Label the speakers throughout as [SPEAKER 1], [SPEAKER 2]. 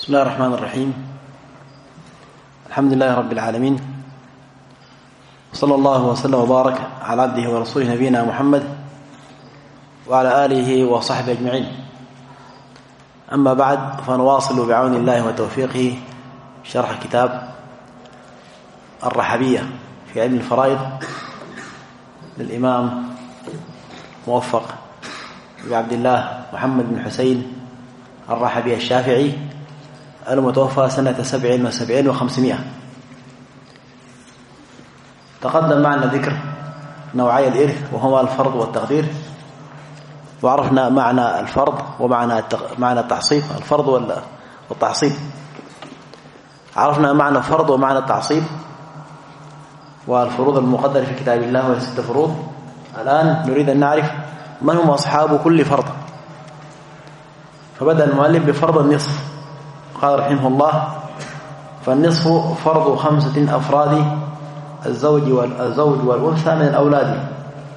[SPEAKER 1] بسم الله الرحمن الرحيم. الحمد لله رب العالمين، صلى الله وسلم وبارك على عبده ورسوله نبينا محمد وعلى آله وصحبه أجمعين. أما بعد، فنواصل بعون الله وتوفيقه شرح كتاب الرحبية في علم الفرائض للإمام موفق بن عبد الله محمد بن حسين الرحبي الشافعي المتوفى سنة 77 و500. تقدم معنا ذكر نوعي الإرث وهما الفرض والتقدير، وعرفنا معنى الفرض ومعنى التعصيب، الفرض والتعصيب. عرفنا معنى الفرض ومعنى التعصيب والفروض المقدرة في كتاب الله وهي 6 فروض. الآن نريد أن نعرف من هم أصحاب كل فرض. فبدأ المؤلف بفرض النصف، قال رحمه الله: فالنصف فرض 5 أفراد الزوج والأنثى من الأولاد،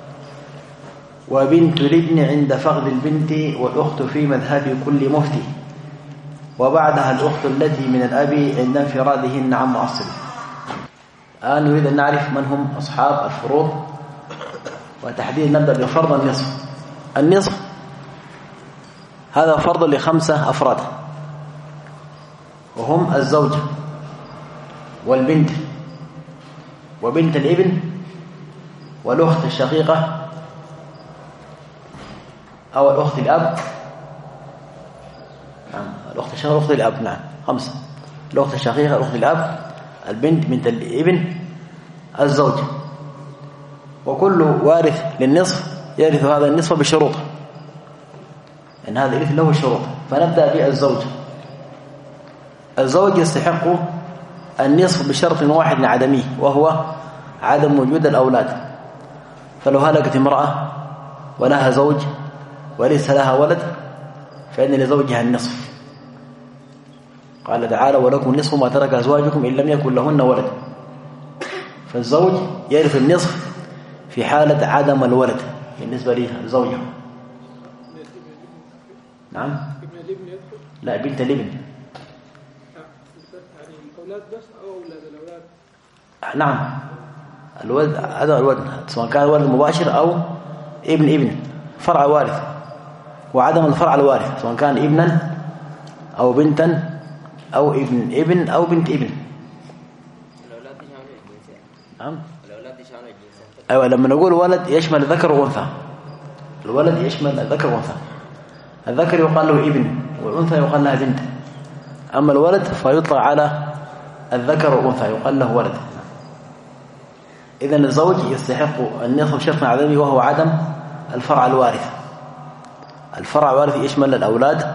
[SPEAKER 1] وبنت الابن عند فقد البنت، والأخت في مذهب كل مفتي، وبعدها الأخت التي من الأب عند انفرادهن عن معصب. الآن نريد أن نعرف من هم أصحاب الفروض، وتحديدا نبدأ بفرض النصف. النصف هذا فرض ل5 أفراد، وهم الزوج والبنت وبنت الابن والأخت الشقيقة أو الأخت الأب. نعم، الأخت الشقيقة، الأخت الأب. نعم، 5: الأخت الشقيقة، الأخت الأب، البنت، بنت الابن، الزوج. وكل وارث للنصف يرث هذا النصف بشروط، إن هذا الإرث له شروط. فنبدأ بالزوج. الزوج يستحق النصف بشرط واحد عدمي، وهو عدم وجود الأولاد. فلو هلكت امرأة ولها زوج وليس لها ولد فإن لزوجها النصف. قال تعالى: ولكم نصف ما ترك أزواجكم إن لم يكن لهن ولد. فالزوج يرث النصف في حالة عدم الولد بالنسبة لزوجه. نعم، لا، بنت الابن.
[SPEAKER 2] أولاد بس أو أولاد الأولاد؟
[SPEAKER 1] نعم، الولد، هذا الولد سواء كان ولد مباشر أو ابن فرع وارث، وعدم الفرع الوارث سواء كان ابنا أو بنتا أو ابن أو بنت ابن.
[SPEAKER 3] الأولاد دي شامل الجنسين.
[SPEAKER 1] نعم،
[SPEAKER 3] الأولاد دي شامل الجنسين.
[SPEAKER 1] أيوة، لما نقول ولد يشمل ذكر وأنثى. الولد يشمل الذكر وأنثى. الذكر يقال له ابن والأنثى يقال لها بنت. أما الولد فيطلق على الذكر والأنثى يقال له ولد. إذن الزوج يستحق النصف بشرط عدمي، وهو عدم الفرع الوارث. الفرع الوارث يشمل الأولاد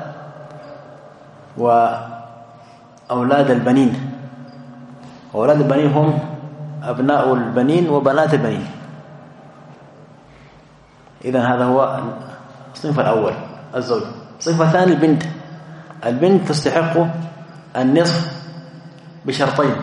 [SPEAKER 1] وأولاد البنين. وأولاد البنين هم أبناء البنين وبنات البنين. إذن هذا هو الصنف الأول، الزوج. الصنف الثاني البنت. البنت تستحق النصف بشرطين،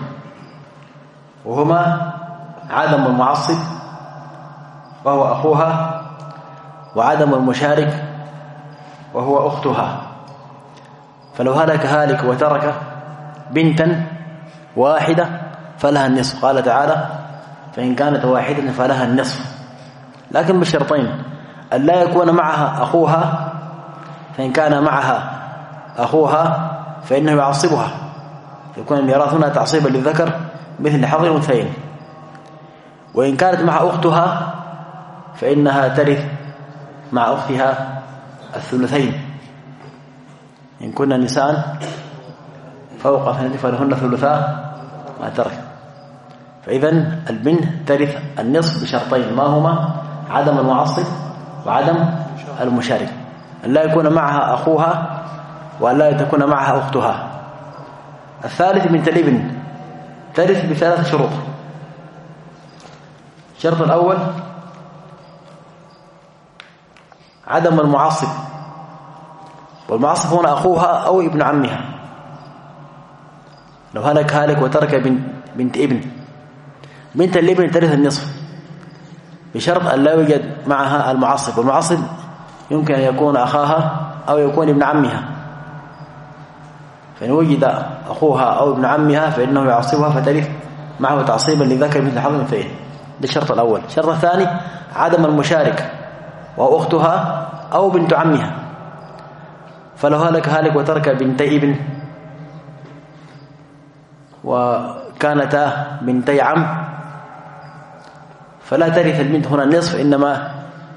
[SPEAKER 1] وهما عدم المعصب وهو أخوها، وعدم المشارك وهو أختها. فلو هلك هالك وترك بنتا واحدة فلها النصف. قال تعالى: فإن كانت واحدة فلها النصف، لكن بشرطين: أن لا يكون معها أخوها، فإن كان معها أخوها فإنه يعصبها، يكون الميراث هنا تعصيبا للذكر مثل حظ الأنثيين. وإن كانت مع أختها فإنها ترث مع أختها الثلثين، إن كنا نساء فوق 2 فلهن ثلثا ما ترك. فإذن البنت ترث النصف بشرطين، ما هما؟ عدم المعصب وعدم المشارك. أن لا يكون معها أخوها وأن لا تكون معها أختها. الثالث بنت الابن ترث ب3 شروط. الشرط الأول عدم المعصب، والمعصب هنا أخوها أو ابن عمها. لو هلك وترك بنت ابن، بنت الابن ترث النصف بشرط أن لا يوجد معها المعصب. والمعصب يمكن أن يكون أخاها أو يكون ابن عمها، فإن وجد أخوها أو ابن عمها فإنه يعصبها فترث معه تعصيبا لذكر مثل حظ الأنثيين. ده الشرط الأول. الشرط الثاني عدم المشارك وهو أختها أو بنت عمها. فلو هلك هالك وترك بنتي ابن وكانتا بنتي عم فلا ترث البنت هنا النصف، إنما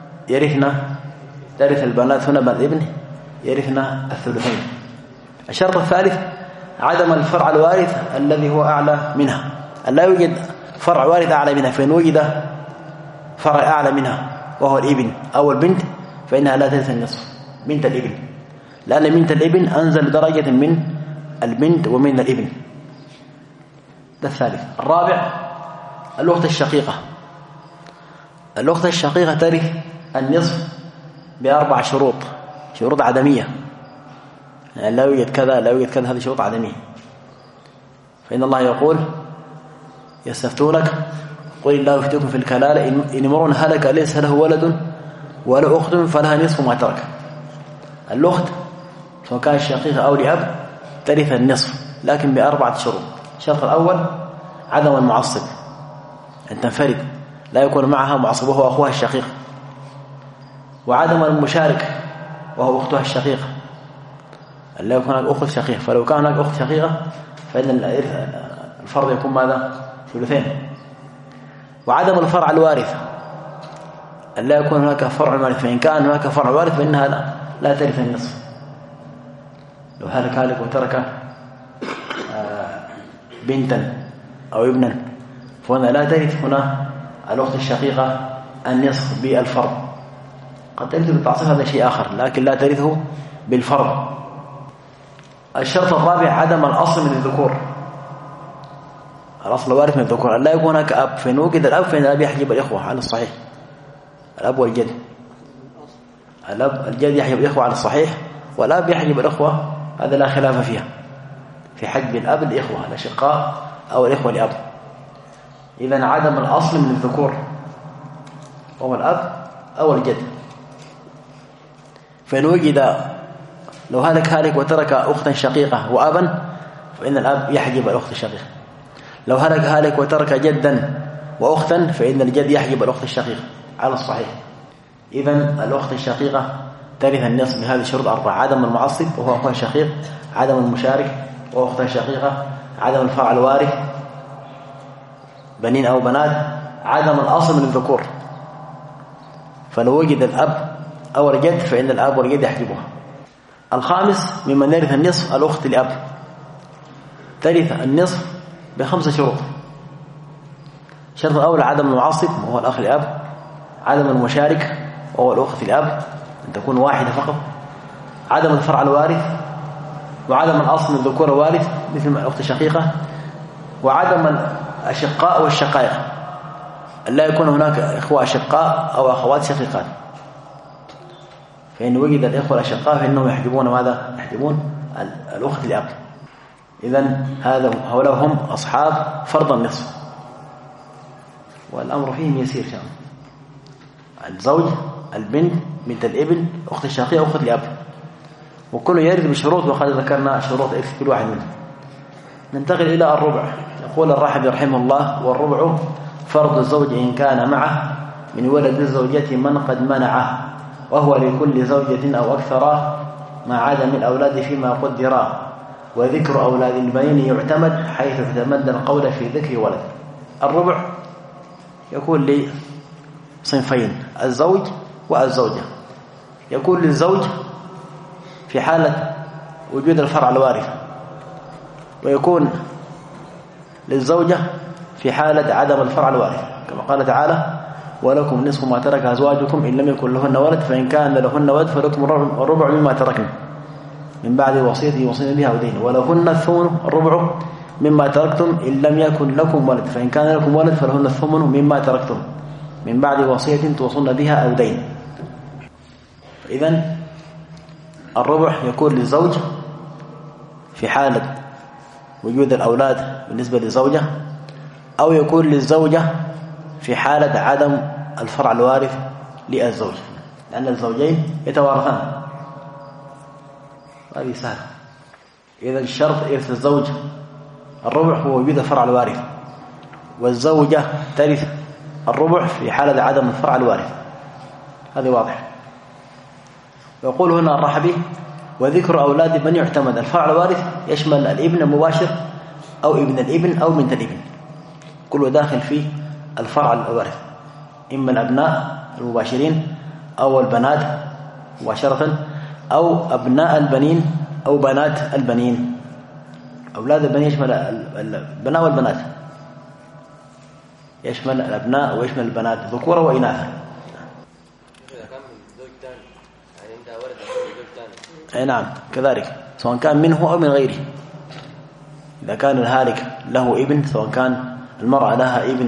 [SPEAKER 1] ترث البنات هنا بنت ابن يرثنا الثلثين. الشرط الثالث عدم الفرع الوارث الذي هو أعلى منها، أن لا يوجد فرع وارث أعلى منها. فإن وجد فرع أعلى منها وهو الابن أو البنت فإنها لا ترث النصف، بنت الابن، لأن بنت الابن أنزل درجة من البنت ومن الابن. ده الثالث. الرابع الأخت الشقيقة. الأخت الشقيقة ترث النصف ب4 شروط عدمية، يعني لا يوجد كذا لا يوجد كذا، هذه شروط عدمية. فإن الله يقول يستفتونك قل الله يفتيكم في الكلالة إن امرؤ هلك ليس له ولد ولا أخت فلها نصف ما ترك. الأخت سواء كانت شقيقة أو لأب ترث النصف لكن ب4 شروط. الشرط الأول عدم المعصب، أن تنفرد لا يكون معها معصب وهو أخوها الشقيق، وعدم المشارك وهو أختها الشقيقة، أن لا يكون هناك أخت شقيقة. فلو كان هناك أخت شقيقة فإن الفرض يكون ماذا؟ ثلثين. وعدم الفرع الوارث، أن لا يكون هناك فرع وارث، فإن كان هناك فرع وارث فإنها لا ترث النصف. لو هلك وترك بنتا أو ابنا فهنا لا ترث هنا الأخت الشقيقة النصف بالفرض. قد ترث بالتعصيب هذا شيء آخر، لكن لا ترثه بالفرض. الشرط الرابع عدم الأصل من الذكور، الأصل الوارث من الذكور، لا يكون هناك أب. فإن وجد الأب فإن الأب يحجب الإخوة على الصحيح، الأب والجد. الجد يحجب الإخوة على الصحيح، والأب يحجب الإخوة، هذا لا خلاف فيها في حجب الأب الإخوة الأشقاء أو الإخوة لأب. إذن عدم الأصل من الذكور وهو الأب أو الجد. فإن وجد لو هلك وترك أختا شقيقة وأبا فإن الأب يحجب الأخت الشقيقة. لو هلك وترك جدا وأختا فإن الجد يحجب الأخت الشقيقة على الصحيح. إذن الأخت الشقيقة ترث النصف بهذه الشروط 4: عدم المعصب وهو أخوها الشقيق، عدم المشارك وهو أختها الشقيقة، عدم الفرع الوارث بنين أو بنات، عدم الأصل من الذكور. فلو وجد الأب أو الجد فإن الأب والجد يحجبها. الخامس ممن يرث النصف الأخت لأب، ترث النصف ب5 شروط. الشرط الأول عدم المعصب وهو الأخ لأب، عدم المشارك وهو الأخت لأب أن تكون واحدة فقط، عدم الفرع الوارث، وعدم الأصل من الذكور الوارث مثل الأخت الشقيقة، وعدم الأشقاء والشقائق، أن لا يكون هناك إخوة أشقاء أو أخوات شقيقات. فإن وجد الإخوة الأشقاء فإنهم يحجبون ماذا؟ يحجبون الأخت لأب. إذن هؤلاء هم أصحاب فرض النصف، والأمر فيهم يسير شام: الزوج، البنت، بنت الابن، أخت الشقيقة، أخت لأب، وكل يرث بشروط، وقد ذكرنا شروط إرث كل واحد منهم. ننتقل إلى الربع. يقول الراحب رحمه الله: والربع فرض الزوج إن كان معه من ولد الزوجة من قد منعه، وهو لكل زوجة أو أكثر ما عدا من الأولاد فيما قدرا، وذكر أولاد البنين يعتمد حيث اعتمد القول في ذكر ولد. الربع يكون لصنفين: الزوج والزوجة. يكون للزوج في حالة وجود الفرع الوارث، ويكون للزوجة في حالة عدم الفرع الوارث، كما قال تعالى: ولكم نصف ما ترك أزواجكم إن لم يكن لهن ولد فإن كان لهن ولد فلكم الربع مما تركن من بعد وصية يوصين بها أو دين، ولهن الثمن الربع مما تركتم إن لم يكن لكم ولد فإن كان لكم ولد فلهن الثمن مما تركتم من بعد وصية توصون بها أو دين. إذن الربع يكون للزوج في حالة وجود الأولاد بالنسبة للزوجة، أو يكون للزوجة في حالة عدم الفرع الوارث للزوج، لأن الزوجين يتوارثان. هذه سهلة. إذا الشرط إرث الزوج الربع هو وجود الفرع الوارث، والزوجة ترث الربع في حالة عدم الفرع الوارث. هذا واضح. ويقول هنا الرحبي: وذكر أولاد من يعتمد الفرع الوارث يشمل الابن المباشر أو ابن الابن أو بنت الابن، كله داخل في الفرع الوارث، إما الأبناء المباشرين أو البنات مباشرة أو أبناء البنين أو بنات البنين. أولاد البنين يشمل البناء والبنات، يشمل الأبناء ويشمل البنات ذكورا وإناثا. أي نعم كذلك، سواء كان منه أو من غيره. إذا كان الهالك له ابن، سواء كان المرأة لها ابن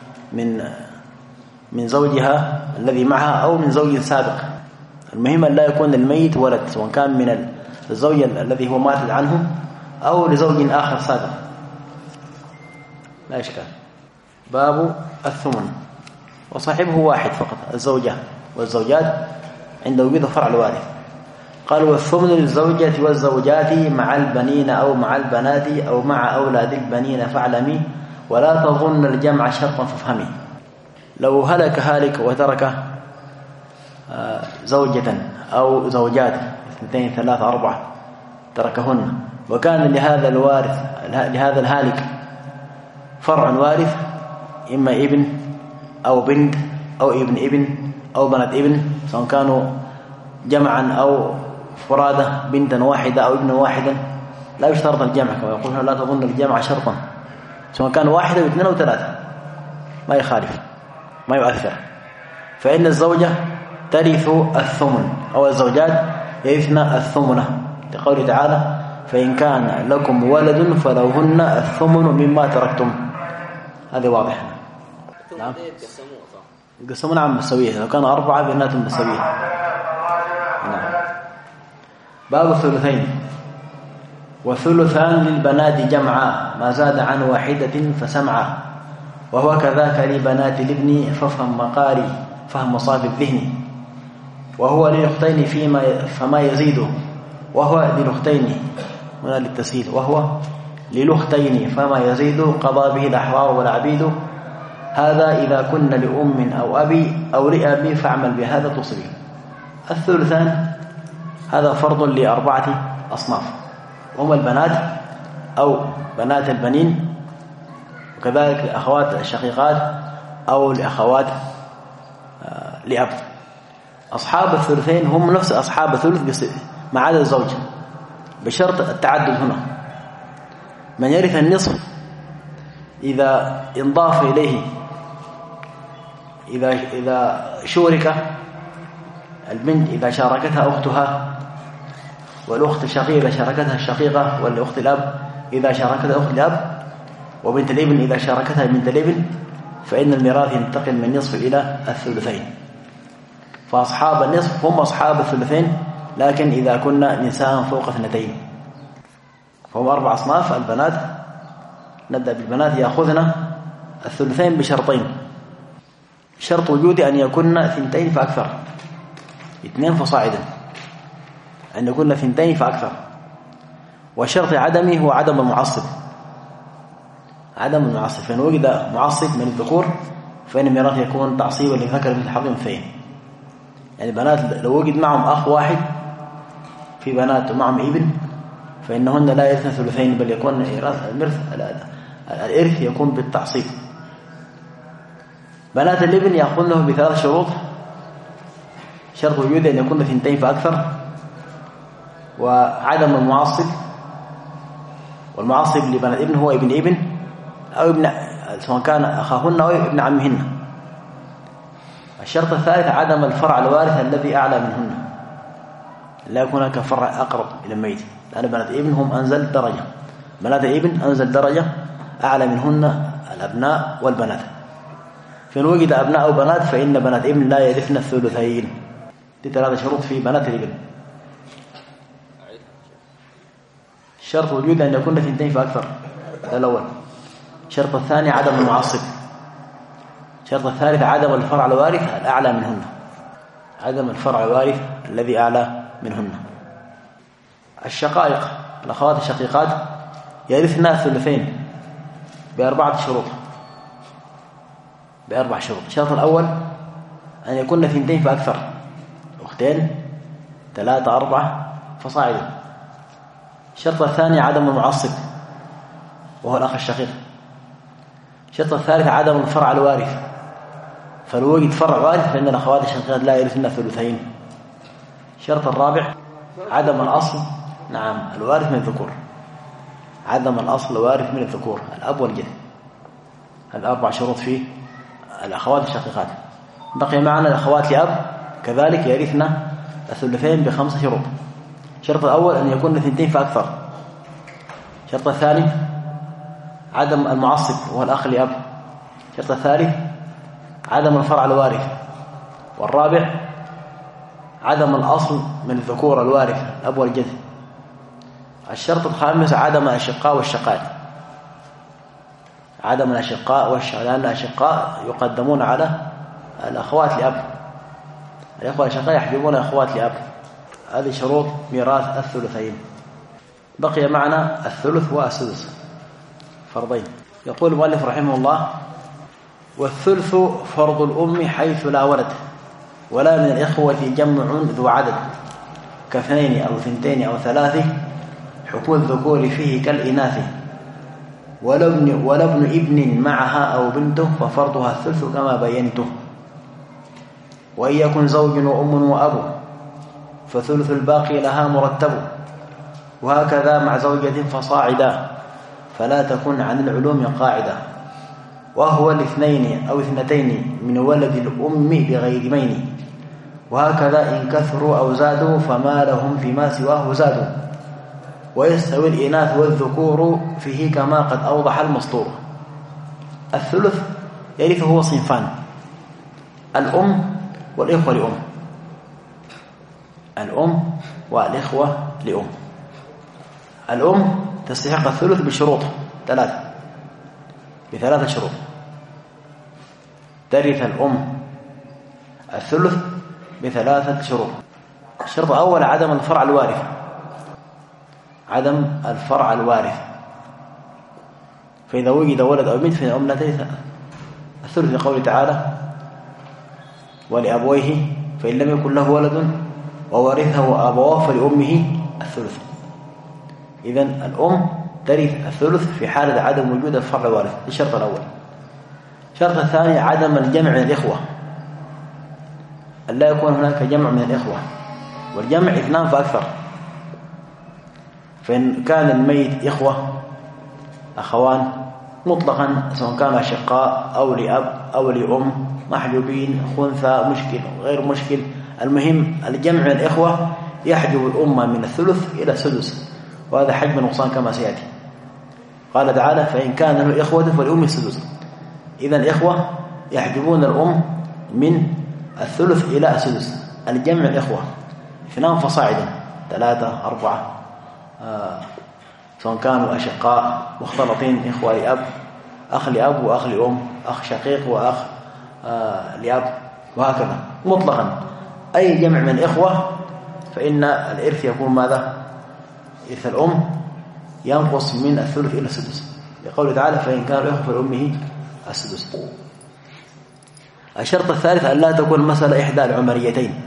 [SPEAKER 1] من زوجها الذي معها أو من زوج سابق، المهم أن لا يكون الميت ولد، سواء كان من الزوج الذي هو ماتت عنه أو لزوج آخر سابق، لا إشكال. باب الثمن، وصاحبه واحد فقط، الزوجة والزوجات عند وجود فرع الوارث. قال: والثمن للزوجة والزوجات مع البنين أو مع البنات أو مع أولاد البنين فاعلمي ولا تظن الجمع شرطا فافهمي. لو هلك هالك وترك زوجة أو زوجات 2 3 4 تركهن، وكان لهذا الوارث لهذا الهالك فرع وارث، إما ابن أو بنت أو ابن أو بنت ابن، سواء كانوا جمعا أو فرادة، بنتا واحدة أو ابنا واحدا، لا يشترط الجمع، كما يقول لا تظن الجمع شرطا، سواء كان واحدة واثنين أو 3 ما يخالف، ما يؤثر. فإن الزوجة ترث الثمن أو الزوجات يرثن الثمنة، لقوله تعالى: فإن كان لكم ولد فلهن الثمن مما تركتم. هذا واضح. نعم يقسمون عن بالسوية، لو كان 4 بيناتهم بالسوية. نعم. باب الثلثين، والثلثان للبنات جمعا ما زاد عن واحدة فسمعا، وهو كذاك لبنات الابن فافهم مقاري فهم مصاف الذهن، وهو للأختين فما يزيد، وهو للأختين هنا للتسهيل، وهو للأختين فما يزيد قضى به الأحرار والعبيد، هذا إذا كن لأم أو أبي أو لأبي فاعمل بهذا تصبي. الثلثان هذا فرض ل4 أصناف، هم البنات أو بنات البنين، وكذلك الأخوات الشقيقات أو الأخوات لأب. أصحاب الثلثين هم نفس أصحاب الثلث ما عدا الزوج، بشرط التعدد هنا. من يرث النصف إذا انضاف إليه، إذا شورك البنت، إذا شاركتها أختها، والأخت الشقيقة شاركتها الشقيقة، والأخت الأب إذا شاركتها أخت الأب، وبنت الابن إذا شاركتها بنت الابن، فإن الميراث ينتقل من النصف إلى الثلثين. فأصحاب النصف هم أصحاب الثلثين، لكن إذا كنا نساء فوق 2 فهم 4 أصناف. البنات نبدأ بالبنات، يأخذن الثلثين بشرطين: شرط وجود أن يكون 2 فأكثر، 2 فصاعدا، أن يكون 2 فأكثر. وشرط عدمه هو عدم المعصب، عدم المعصب، فإن وجد معصب من الذكور فإن الميراث يكون تعصيبا للذكر مثل حظ الأنثيين. يعني بنات لو وجد معهم أخ واحد، في بنات ومعهم ابن، فإنهن لا يرثن ثلثين، بل يكون الإرث يكون بالتعصيب. بنات الابن يأخذنه ب3 شروط: شرط وجود أن يكون 2 فأكثر، وعدم المعصب، والمعصب لبنات ابن هو ابن أو ابن، سواء كان أخاهن أو ابن عمهن. الشرط الثالث عدم الفرع الوارث الذي أعلى منهن، لا يكون هناك فرع أقرب إلى الميت، لأن بنات ابن هم أنزل درجة، بنات ابن أنزل درجة، أعلى منهن الأبناء والبنات. فإن وجد أبناء أو بنات فإن بنات ابن لا يرثن الثلثين. دي 3 شروط في بنات الابن. شرط وجود أن يكون 2 فأكثر، هذا الأول. الشرط الثاني عدم المعصب. الشرط الثالث عدم الفرع الوارث الأعلى منهن، عدم الفرع الوارث الذي أعلى منهن. الشقائق الأخوات الشقيقات يرثن الثلثين ب4 شروط. ب4 شروط. الشرط الأول أن يكون 2 فأكثر، أختين 3 4 فصاعدا. الشرط الثاني عدم المعصب وهو الأخ الشقيق. الشرط الثالث عدم الفرع الوارث، فلو وجد فرع وارث فإن الأخوات الشقيقات لا يرثن الثلثين. الشرط الرابع عدم الأصل، نعم، الوارث من الذكور، عدم الأصل الوارث من الذكور، الأب والجد. ال4 شروط في الأخوات الشقيقات. بقي معنا الأخوات لأب كذلك يرثن الثلثين ب5 شروط. الشرط الأول أن يكون 2 فأكثر. الشرط الثاني عدم المعصب وهو الأخ لأب. الشرط الثالث عدم الفرع الوارث. والرابع عدم الأصل من الذكور الوارث، الأب والجد. الشرط الخامس عدم الأشقاء والشقائق. عدم الأشقاء والشقائق، لأن الأشقاء يقدمون على الأخوات لأب، الأخوة الشقائق يحجبون الأخوات لأب. هذه شروط ميراث الثلثين. بقي معنا الثلث والسدس، فرضين. يقول المؤلف رحمه الله: والثلث فرض الأم حيث لا ولد ولا من الإخوة جمع ذو عدد ك2 أو 2 أو 3، حكم الذكور فيه كالإناث، ولا ابن ابن معها أو بنته ففرضها الثلث كما بينته. وإن يكن زوج وأم وأب فثلث الباقي لها مرتب، وهكذا مع زوجة فصاعدا، فلا تكن عن العلوم قاعدة. وهو 2 أو 2 من ولد الأم بغير مين، وهكذا إن كثروا أو زادوا فما لهم فيما سواه زادوا. ويستوي الإناث والذكور فيه كما قد أوضح المسطور. الثلث يرثه صنفان: الأم والإخوة لأم. الأم والإخوة لأم. الأم تستحق الثلث بشروط 3، ب3 شروط. ترث الأم الثلث ب3 شروط. الشرط الأول عدم الفرع الوارث. عدم الفرع الوارث، فإذا وجد ولد أو بنت فإن الأم لا ترث الثلث، لقوله تعالى: ولأبويه فإن لم يكن له ولد وورثه أبواه فلأمه الثلث. إذن الأم ترث الثلث في حالة عدم وجود الفرع الوارث. الشرط الأول. الشرط الثاني عدم الجمع من الإخوة، أن لا يكون هناك جمع من الإخوة، والجمع 2 فأكثر. فإن كان الميت إخوة أخوان مطلقا، سواء كان أشقاء أو لأب أو لأم، محجوبين، خنثى، مشكل غير مشكل، المهم الجمع من الإخوة يحجب الأمة من الثلث إلى السدس، وهذا حجب نقصان كما سيأتي. قال تعالى: فإن كان له إخوة فلأمه السدس. إذن الإخوة يحجبون الأم من الثلث إلى السدس. الجمع الإخوة 2 فصاعدا، 3 4، سواء كانوا أشقاء مختلطين، إخوة لأب، أخ لأب وأخ لأم، أخ شقيق وأخ لأب، وهكذا مطلقا. أي جمع من الإخوة فإن الإرث يكون ماذا؟ إرث الأم ينقص من الثلث إلى السدس، لقوله تعالى: فإن كان الإخوة فلأمه السدس. الشرط الثالث أن لا تكون مسألة إحدى العمريتين،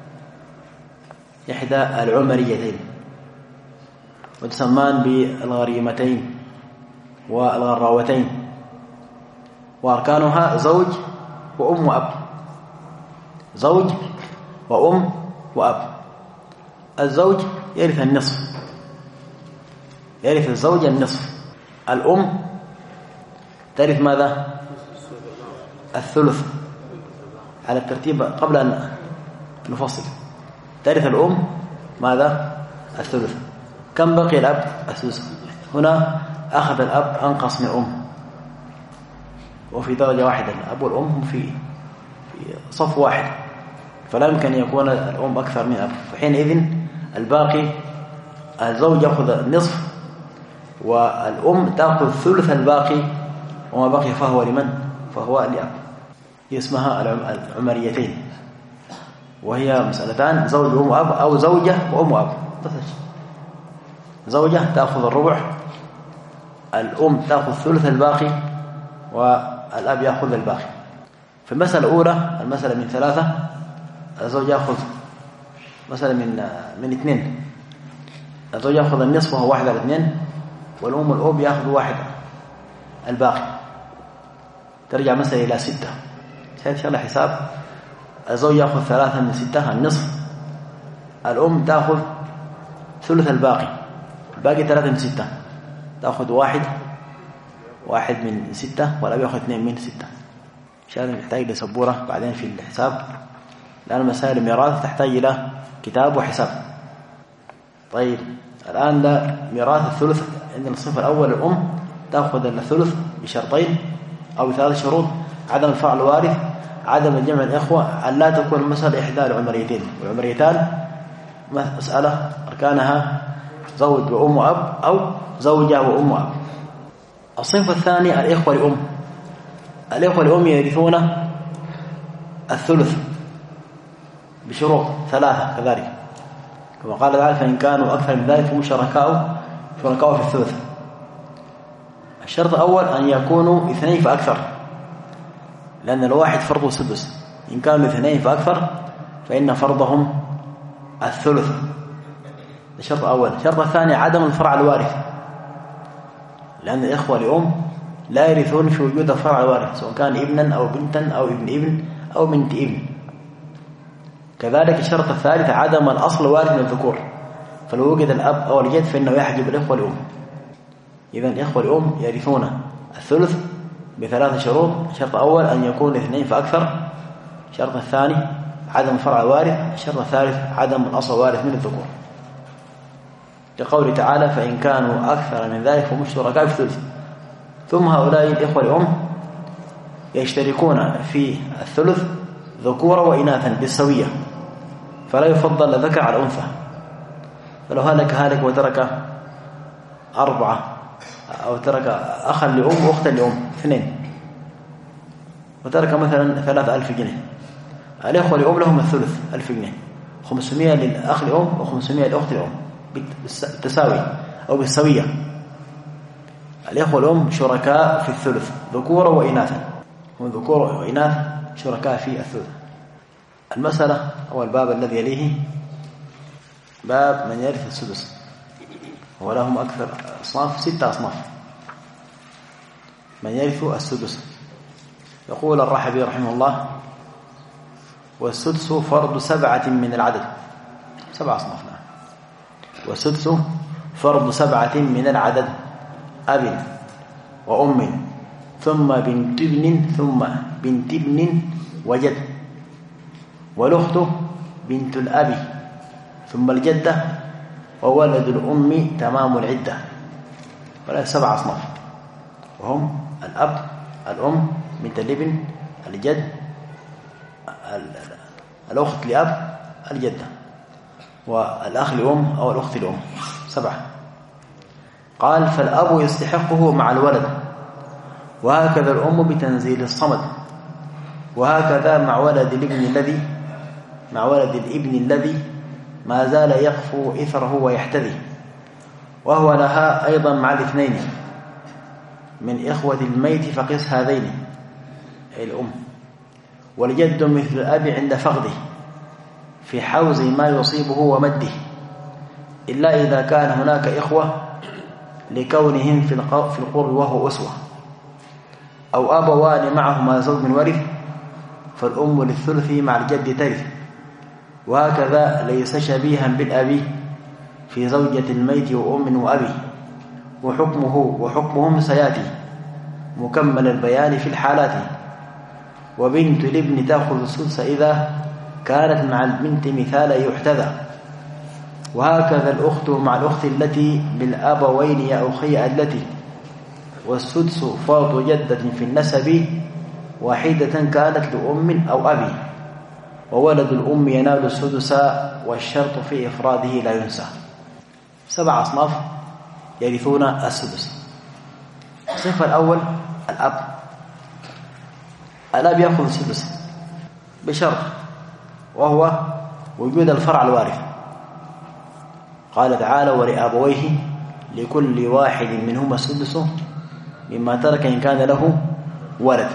[SPEAKER 1] إحدى العمريتين، وتسمان بالغريمتين والغراوتين، وأركانها زوج وأم وأب. زوج وأم وأب. الزوج يرث النصف، يرث الزوج النصف. الأم ترث ماذا؟ الثلث على الترتيب قبل أن نفصل. ترث الأم ماذا؟ الثلث. كم بقي الأب؟ الثلث. هنا أخذ الأب أنقص من الأم، وفي درجة واحدة. الأب والأم في صف واحد، فلا يمكن أن يكون الأم أكثر من الأب. فحينئذ الباقي الزوج يأخذ النصف والأم تأخذ ثلث الباقي، وما بقي فهو لمن؟ فهو لأب. اسمها العمريتين، وهي مسألتان: زوج وأم وأب أو زوجة وأم وأب. زوجة تأخذ الربع، الأم تأخذ ثلث الباقي، والأب يأخذ الباقي. في المسألة الأولى، المسألة من 3، الزوج يأخذ مثلا من 2. الزوج يأخذ النصف وهو 1/2، والأم والأب يأخذ 1 الباقي. ترجع مثلا إلى 6. سيأتي على حساب. الزوج يأخذ 3 من 6 النصف، الأم تأخذ ثلث الباقي، الباقي 3 من 6 تأخذ 1 من 6، والأب يأخذ 2 من 6. هذا يحتاج لسبورة بعدين في الحساب، لأن مسائل الميراث تحتاج إلى كتاب وحساب. طيب الآن ده ميراث الثلث. عندنا الصف الأول الأم تأخذ الثلث بشرطين أو ب3 شروط: عدم الفرع الوارث، عدم الجمع الإخوة، أن لا تكون المسألة إحدى العمريتين. والعمريتان مسألة أركانها زوج وأم وأب أو زوجة وأم وأب. الصنف الثاني الإخوة لأم. الإخوة لأم يرثون الثلث بشروط 3 كذلك، كما قال تعالى: فإن كانوا أكثر من ذلك فهم شركاء في الثلث. الشرط الأول أن يكونوا 2 فأكثر، لأن الواحد فرضه 6. إن كانوا 2 فأكثر فإن فرضهم الثلث. الشرط الأول. الشرط الثاني عدم الفرع الوارث، لأن الإخوة لأم لا يرثون في وجود الفرع الوارث، سواء كان ابنا أو بنتا أو ابن أو بنت ابن. كذلك الشرط الثالث عدم الأصل الوارث من الذكور، فلو وجد الأب أو الجد فإنه يحجب الإخوة لأم. إذن الإخوة لأم يرثون الثلث ب3 شروط: الشرط الأول أن يكون 2 فأكثر، الشرط الثاني عدم الفرع الوارث، الشرط الثالث عدم الأصل الوارث من الذكور. لقوله تعالى: فإن كانوا أكثر من ذلك فهم شركاء في الثلث. ثم هؤلاء الإخوة لأم يشتركون في الثلث ذكورا وإناثا بالسوية، فلا يفضل الذكر على الأنثى. فلو هلك وترك 4 أو ترك أخا لأم وأختا لأم 2، وترك مثلا 3000 جنيه، الإخوة لأم لهم الثلث 1000 جنيه، 500 للأخ لأم و500 للأخت لأم بالتساوي أو بالسوية. الإخوة الأم شركاء في الثلث ذكورا وإناثا، هم ذكور وإناث شركاء في الثلث. المسألة أو الباب الذي يليه باب من يرث السدس، ولهم أكثر أصناف، 6 أصناف من يرث السدس. يقول الرحبي رحمه الله: والسدس فرض 7 من العدد. 7 أصناف. والسدس فرض 7 من العدد: أب وأم ثم بنت ابن ثم بنت ابن وجد، والأخت بنت الأب ثم الجدة، وولد الأم تمام العدة. ولا 7 أصناف، وهم الأب، الأم، بنت الابن، الجد، الأخت لأب، الجدة، والأخ لأم أو الأخت لأم. 7. قال: فالأب يستحقه مع الولد، وهكذا الأم بتنزيل الصمد، وهكذا مع ولد الابن الذي ما زال يقفو إثره ويحتذي، وهو لها أيضا مع 2 من إخوة الميت فقس هذين، أي الأم. والجد مثل الأب عند فقده في حوز ما يصيبه ومده، إلا إذا كان هناك إخوة لكونهم في القرب وهو أسوة، أو أبوان معهما زوج من ورث، فالأم للثلث مع الجد ترث. وهكذا ليس شبيها بالأبي في زوجة الميت وأم وأبي، وحكمهم سياتي مكمل البيان في الحالات. وبنت الابن تأخذ السدس إذا كانت مع البنت مثال يحتذى، وهكذا الأخت مع الأخت التي بالأبوين يا أخي التي. والسدس فرض جدة في النسب واحدة كانت لأم أو أبي، وولد الأم ينال السدس، والشرط في إفراده لا ينسى. 7 أصناف يرثون السدس. الصنف الأول الأب. الأب يأخذ السدس بشرط، وهو وجود الفرع الوارث. قال تعالى: ولأبويه لكل واحد منهما السدس مما ترك إن كان له ولد.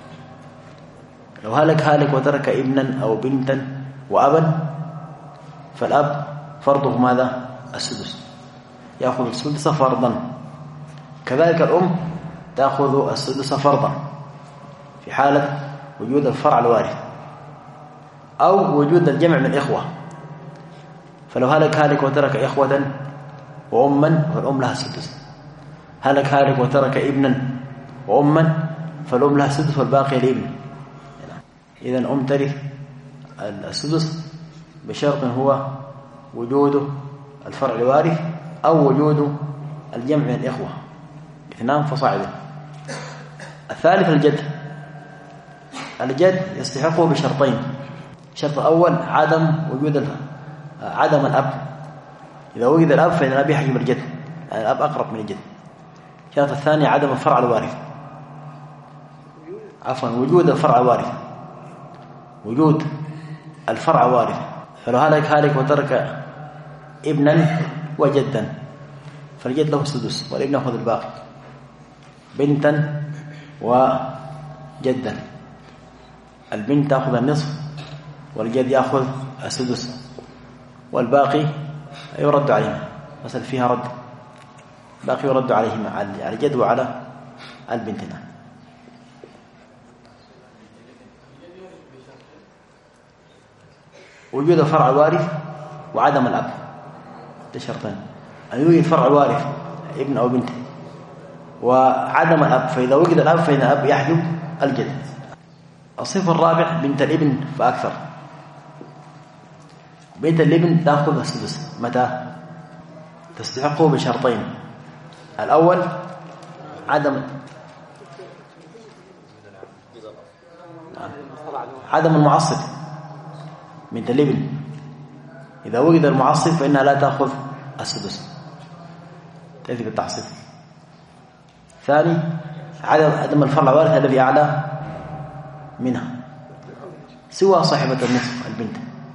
[SPEAKER 1] لو هلك وترك ابنا أو بنتا وأبا فالأب فرضه ماذا؟ السدس، يأخذ السدس فرضا. كذلك الأم تأخذ السدس فرضا في حالة وجود الفرع الوارث أو وجود الجمع من الإخوة. فلو هلك وترك إخوة وأما فالأم لها السدس. هلك وترك ابنا وأما فالأم لها السدس والباقي لابن. إذن الأم ترث السدس بشرط هو وجود الفرع الوارث أو وجود الجمع من الإخوة 2 فصاعدا. الثالث الجد يستحقه بشرطين. الشرط الأول عدم الأب. إذا وجد الأب فإن الأب يحجب الجد، يعني الأب أقرب من الجد. الشرط الثاني عدم الفرع الوارث، وجود الفرع الوارث، وجود الفرع وارث. فلو هلك وترك ابنا وجدا فالجد له السدس والابن يأخذ الباقي. بنتا وجدا البنت تأخذ النصف والجد يأخذ السدس والباقي يرد عليهما. مثلا فيها رد، باقي يرد عليهما، على الجد وعلى البنت. وجود الفرع الوارث وعدم الأب، ده شرطين: أن يوجد فرع وارث ابن أو بنت وعدم الأب. فإذا وجد الأب فإن الأب يحجب الجد. الصف الرابع بنت الابن فأكثر. بنت الابن تأخذ السدس متى؟ تستحقه بشرطين: الأول عدم المعصب. بنت الابن إذا وجد المعصب فإنها لا تأخذ السدس، تأتي بالتعصيب. ثاني عدم الفرع الوارث الذي أعلى منها سوى صاحبة النصف البنت.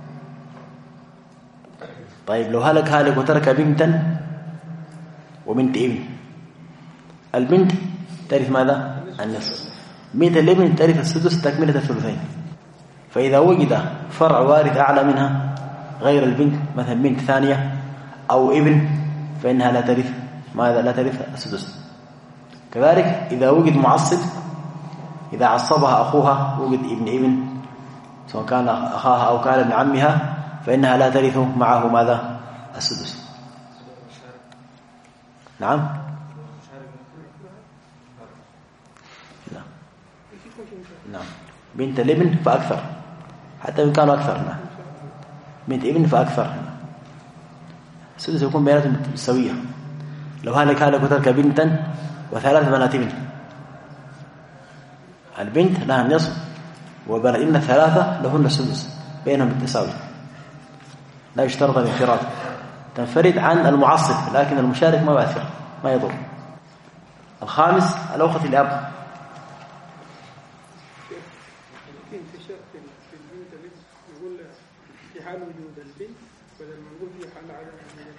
[SPEAKER 1] طيب لو هلك وترك بنتا وبنت ابن، البنت ترث ماذا؟ النصف. بنت الابن ترث السدس تكملة الثلثين. فإذا وجد فرع وارث أعلى منها غير البنت، مثلا بنت ثانية أو ابن، فإنها لا ترث ماذا؟ لا ترث السدس. كذلك إذا وجد معصب، إذا عصبها أخوها، وجد ابن سواء كان أخاها أو كان ابن عمها، فإنها لا ترث معه ماذا؟ السدس. نعم. نعم. بنت الابن فأكثر، حتى إن كانوا أكثر. نعم. بنت ابن فأكثر، السدس يكون بيناتهم سوية. لو هلك وترك بنتا وثلاث بنات ابن، البنت لها النصف وبنات ابن الثلاثة لهن السدس، بينهم بالتساوي، لا يشترط الانفراد. تنفرد عن المعصب، لكن المشارك ما يؤثر، ما يضر. الخامس الأخت الأب.
[SPEAKER 2] في حال وجود البنت بدل ما نقول في حال عدم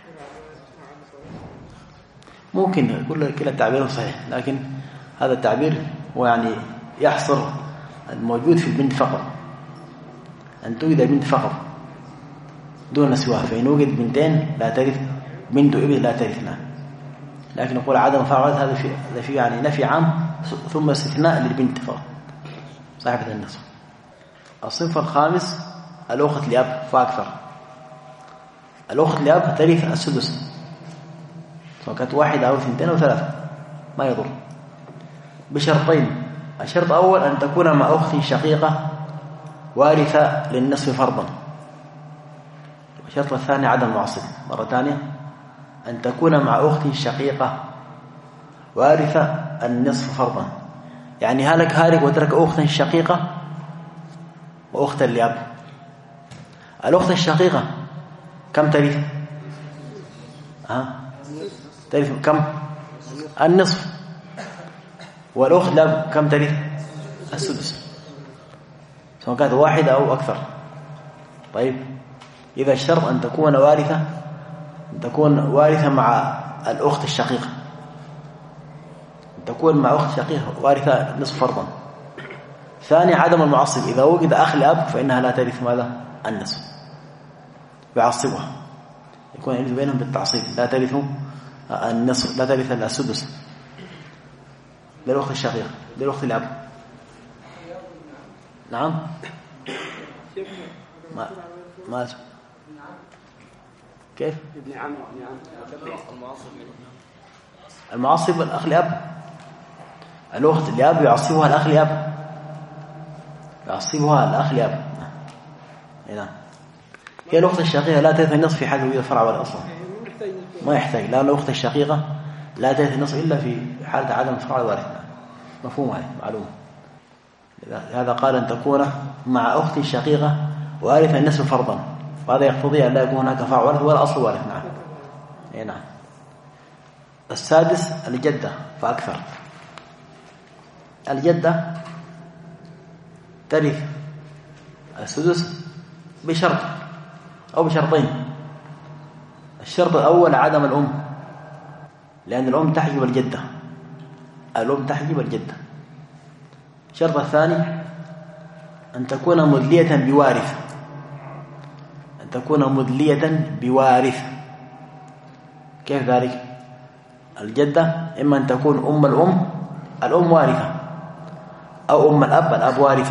[SPEAKER 1] ممكن كل كلا التعبير صحيح، لكن هذا التعبير هو يعني يحصر الموجود في البنت فقط، أن توجد البنت فقط دون سواه. فإن وجد بنتين لا ترث، بنت ابن لا ترثنا. لكن نقول عدم فعل هذا في يعني نفي عام ثم استثناء للبنت فقط صاحبة النصف. الصنف الخامس الأخت لأب فأكثر. الأخت لأب ترث السدس سواء كانت واحدة أو اثنتين أو ثلاثة، ما يضر، بشرطين: الشرط الأول أن تكون مع أخت شقيقة وارثة للنصف فرضا. الشرط الثاني عدم المعصب. مرة ثانية: أن تكون مع أخت شقيقة وارثة النصف فرضا. يعني هلك وترك أخت شقيقة وأخت لأب. الأخت الشقيقة كم ترث؟ ترث كم؟ النصف. والأخت لأب كم ترث؟ السدس سواء كانت واحدة أو أكثر. طيب إذا الشرط أن تكون وارثة، مع الأخت الشقيقة، تكون مع أخت شقيقة وارثة نصف فرضا. ثاني عدم المعصب، إذا وجد أخ لأب فإنها لا ترث ماذا؟ النصف، يعصبها، يكون يجب بينهم بالتعصيب، لا ترث النصف، لا ترث السدس للأخت الشقيقة للأخت الأب. نعم ما كيف
[SPEAKER 2] ابن عم
[SPEAKER 1] المعصب الأخ الأب، الأخت الأب يعصبها الأخ الأب، يعصبها الأخ الأب. نعم هي الأخت الشقيقة لا ترث النصف في حال وجود الفرع والأصل، ما يحتاج، لا الأخت الشقيقة لا ترث النصف إلا في حالة عدم الفرع الوارث. مفهوم هذا معلوم. هذا قال أن تكون مع أخت شقيقة وارث النصف فرضا، وهذا يقتضي أن لا يكون هناك فرع وارث ولا أصل وارث. نعم. أي نعم. السادس الجدة فأكثر. الجدة ترث السدس بشرط أو بشرطين. الشرط الأول عدم الأم، لأن الأم تحجب الجدة، الأم تحجب الجدة. الشرط الثاني أن تكون مدلية بوارث، أن تكون مدلية بوارث. كيف ذلك؟ الجدة إما أن تكون أم الأم، الأم وارثة، أو أم الأب، الأب وارثة،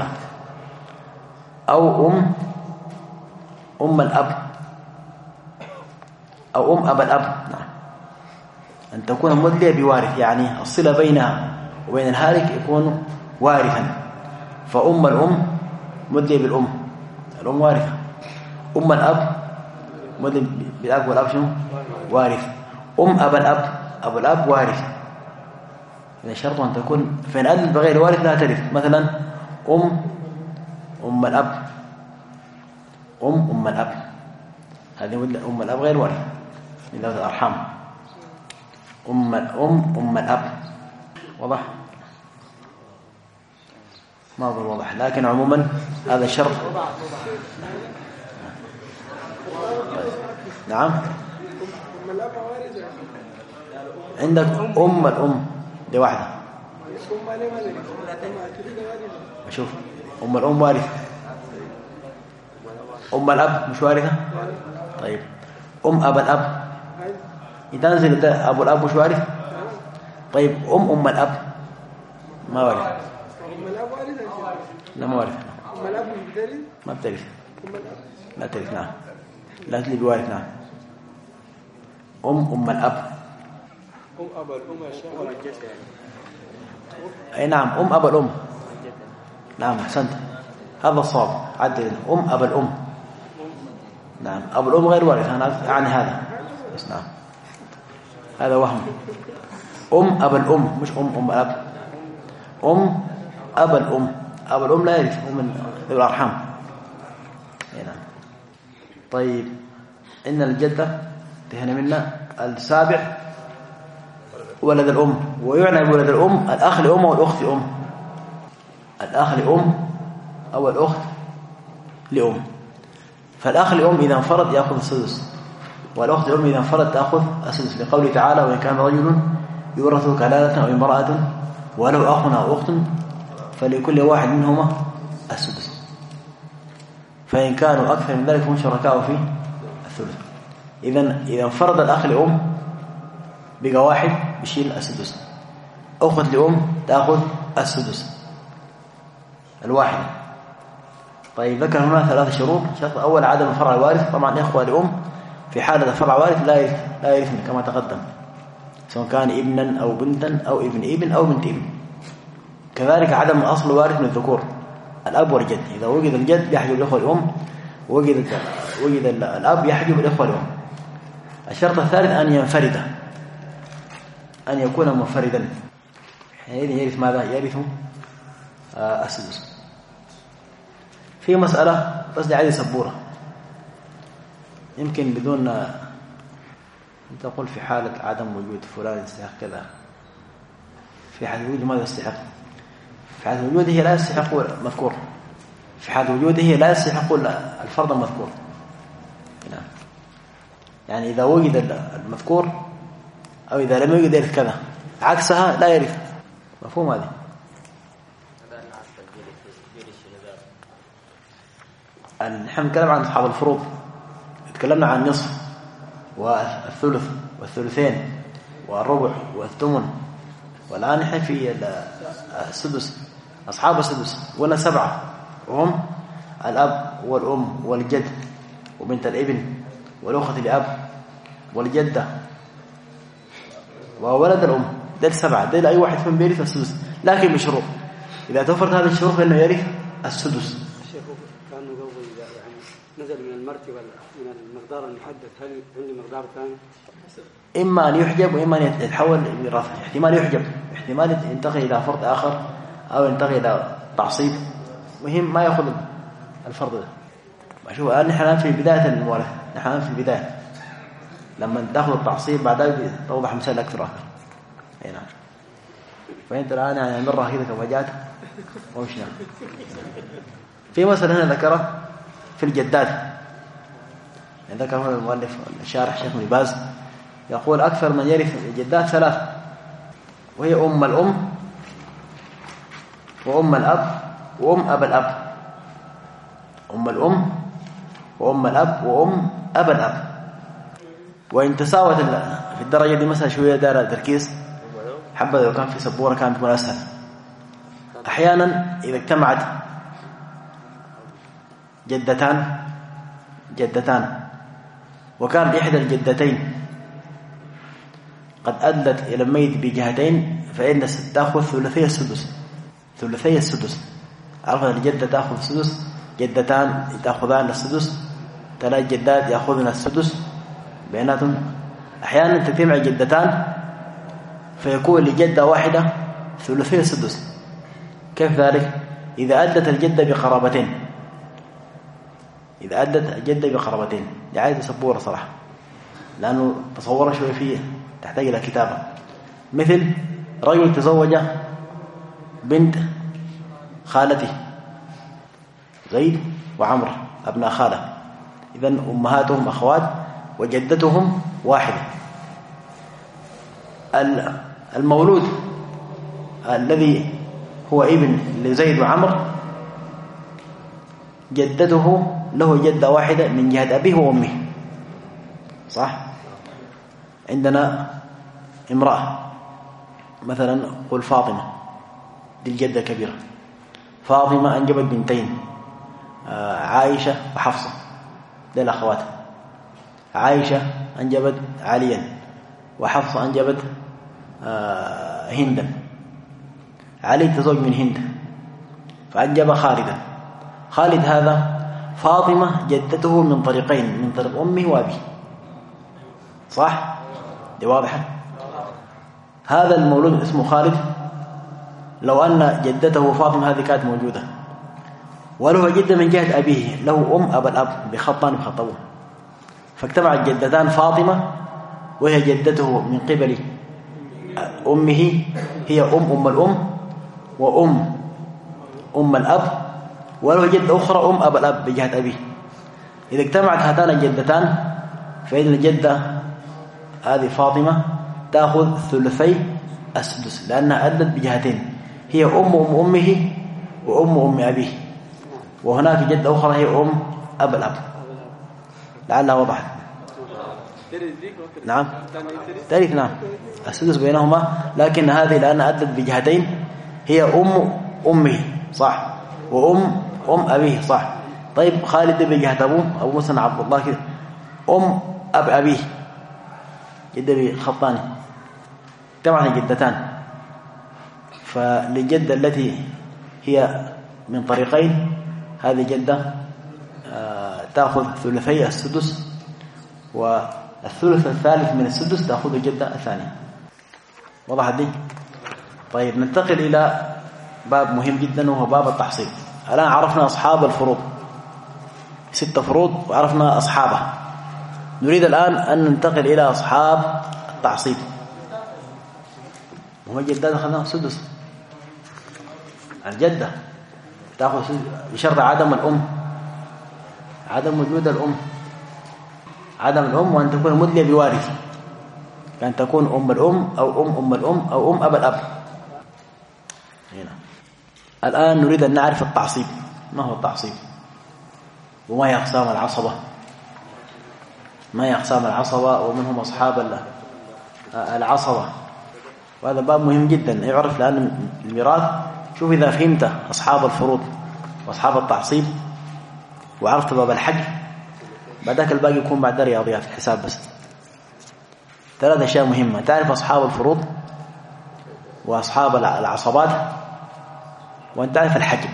[SPEAKER 1] أو أم الأب، أو أم أبا الأب. نعم. أن تكون مدلية بوارث، يعني الصلة بينها وبين الهالك يكون وارثا، فأم الأم مدلية بالأم، الأم وارثة. أم الأب مدلية بالأب، والأب شنو؟ وارث. أم أبا الأب، أبو الأب وارث. إذا شرط أن تكون فإن أدل بغير وارث لا ترث. مثلا أم الأب، أم الأب، هذه أم الأب غير وارث من ذات الأرحام. أم الأب. واضح؟ ما هو واضح، لكن عموما هذا الشرط. نعم. عندك أم الأم دي واحدة. شوف أم الأم وارثة، أم الأب مش وارثة. طيب أم أبا الأب يتنزل أبو الأب مش وارث. طيب أم الأب ما وارث. لا ما وارث. ما بترث. لا ترث. نعم لا تلي بوارث. نعم. أم الأب.
[SPEAKER 2] أم أبا الأم ولا الجدة يعني.
[SPEAKER 1] أي نعم أم أبا الأم. نعم أحسنت، هذا الصواب. عدل أم أبا الأم. نعم أبو الأم غير وارث، أنا يعني هذا بس. نعم هذا وهم. أم أبا الأم مش أم الأب. أم أبا الأم، أبا الأم لا يرث، من ذوي الأرحام. نعم. طيب إن الجدة انتهينا منا. السابع ولد الأم، ويعنى بولد الأم الأخ لأم والأخت لأم، الأخ لأم أو الأخت لأم. فالأخ لأم إذا انفرد يأخذ السدس، والأخت لأم إذا انفرد تأخذ السدس، لقوله تعالى وإن كان رجل يورث كلالة أو امرأة ولو أخ أو أخت فلكل واحد منهما السدس، فإن كانوا أكثر من ذلك هم شركاء في الثلث. إذا انفرد الأخ لأم بقى واحد بشيل السدس، أخت لأم تأخذ السدس الواحد. طيب ذكر هنا 3 شروط. الشرط الأول عدم الفرع الوارث. طبعا إخوة لأم في حالة الفرع الوارث لا يرثن كما تقدم، سواء كان ابنا أو بنتا أو ابن أو بنت ابن. كذلك عدم الأصل الوارث من الذكور الأب والجد، إذا وجد الجد يحجب الإخوة الأم، وجد الأب يحجب الإخوة الأم. الشرط الثالث أن ينفرد، أن يكون منفردا، حينئذ يرث ماذا؟ يرث السدس. في مسألة بس عايز سبورة، يمكن بدون تقول في حالة عدم وجود فلان يستحق كذا، في حال وجوده ماذا يستحق؟ في حال وجوده لا يستحق مذكور، في حال وجوده لا يستحق الفرض المذكور. يعني إذا وجد المذكور أو إذا لم يوجد يرث كذا، عكسها لا يرث. مفهوم هذه؟ نحن نتكلم عن أصحاب الفروض، تكلمنا عن النصف والثلث والثلثين والربع والثمن، والآن نحن في السدس. أصحاب السدس ولا 7 وهم الأب والأم والجد وبنت الابن والأخت لأب والجدة وولد الأم. دل 7، دل أي واحد فيهم بيرث السدس، لكن بشروط. إذا توفرت هذه الشروط فإنه يرث السدس.
[SPEAKER 2] الشيخ كأنه قصدي يعني نزل من المرتبة من المقدار المحدد، هل عنده مقدار ثاني؟
[SPEAKER 1] إما أن يحجب وإما أن يتحول لميراث. احتمال يحجب، احتمال ينتقل إلى فرض آخر أو ينتقل إلى تعصيب، مهم ما يأخذ الفرض ده. شوف الآن نحن في بداية الموارث، نحن في البداية، لما تأخذ التعصيب بعدها توضح مسائل أكثر وأكثر. أي نعم. فأنت الآن يعني مرة كذا كفاجات ومشنا. في مسألة هنا ذكره في الجدات، يعني ذكر هنا المؤلف الشارح شيخ ابن باز يقول أكثر من يرث الجدات 3، وهي أم الأم وأم الأب وأم أب الأب. أم الأم وأم الأب وأم أب الأب. وإن تساوت في الدرجة دي مثلا شوية دار تركيز، حبذا لو كان في سبورة كان بيكون أسهل. أحيانا إذا اجتمعت جدتان وكان إحدى الجدتين قد أدلت إلى الميت بجهتين، فإن تأخذ ثلثي السدس. عرفت الجدة تأخذ السدس، جدتان تأخذان السدس، 3 جدات يأخذن السدس بيناتهم. أحيانا تجتمع جدتان فيكون لجدة واحدة ثلثي السدس. كيف ذلك؟ إذا أدت الجدة بقرابتين، إذا أدت الجدة بقرابتين. دي عايزة سبورة صراحة، لأنه تصورها شوية فيه تحتاج إلى كتابة. مثل رجل تزوج بنت خالته زيد وعمر أبناء خالة، إذن أمهاتهم أخوات وجدتهم واحدة. المولود الذي هو ابن لزيد وعمر جدته له جدة واحدة من جهة أبيه وأمه، صح؟ عندنا امرأة مثلا قل فاطمة، دي الجدة كبيرة. فاطمة أنجبت بنتين، عائشة وحفصة، دي الأخوات. عائشة أنجبت عليا، وحفصة أنجبت هندا. علي تزوج من هند فأنجب خالدا. خالد هذا فاطمة جدته من طريقين، من طريق أمه وأبيه، صح؟ دي واضحة. هذا المولود اسمه خالد، لو أن جدته فاطمة هذه كانت موجودة وله جدة من جهة أبيه، له أم أب الأب بخطان بخطوه، فاجتمعت جدتان فاطمة وهي جدته من قبل أمه، هي أم الأم وأم الأب، وله جدة أخرى أم أب الأب بجهة أبيه. إذا اجتمعت هاتان الجدتان فإن الجدة هذه فاطمة تأخذ ثلثي السدس، لأنها أدت بجهتين، هي أم أمه وأم أبيه، وهناك جدة أخرى هي أم أب الأب. لعلها وضحت. نعم تاريخ، نعم السدس بينهما، لكن هذه لأن أدت بجهتين هي أمه، صح، وأم أبيه، صح. طيب خالد بجهة أبو مسلم عبد الله كده، أب أبيه، جدة بخطاني، اجتمعت جدتان. فللجدة التي هي من طريقين، هذه جدة تأخذ ثلثي السدس، والثلث الثالث من السدس تأخذ الجدة الثانية. وضحت دي؟ طيب ننتقل إلى باب مهم جدا وهو باب التحصيل. الآن عرفنا أصحاب الفروض 6 فروض وعرفنا أصحابها، نريد الآن أن ننتقل إلى أصحاب التعصيب. وهم الجدات أخذنا سدس، الجدة تأخذ بشرط عدم الأم، عدم وجود الأم، عدم الأم، وأن تكون مدلية بوارث. كان تكون أم الأم أو أم الأم أو أم أبا الأب. هنا الآن نريد أن نعرف التعصيب. ما هو التعصيب؟ وما هي أقسام العصبة؟ ما هي أقسام العصبة ومن هم أصحاب العصبة؟ وهذا باب مهم جدا يعرف، لأن الميراث شوف إذا فهمت أصحاب الفروض وأصحاب التعصيب وعرفت باب الحج بعدك الباقي يكون بعد رياضيات الحساب بس. 3 أشياء مهمة: تعرف أصحاب الفروض وأصحاب العصبات وأن تعرف الحجب.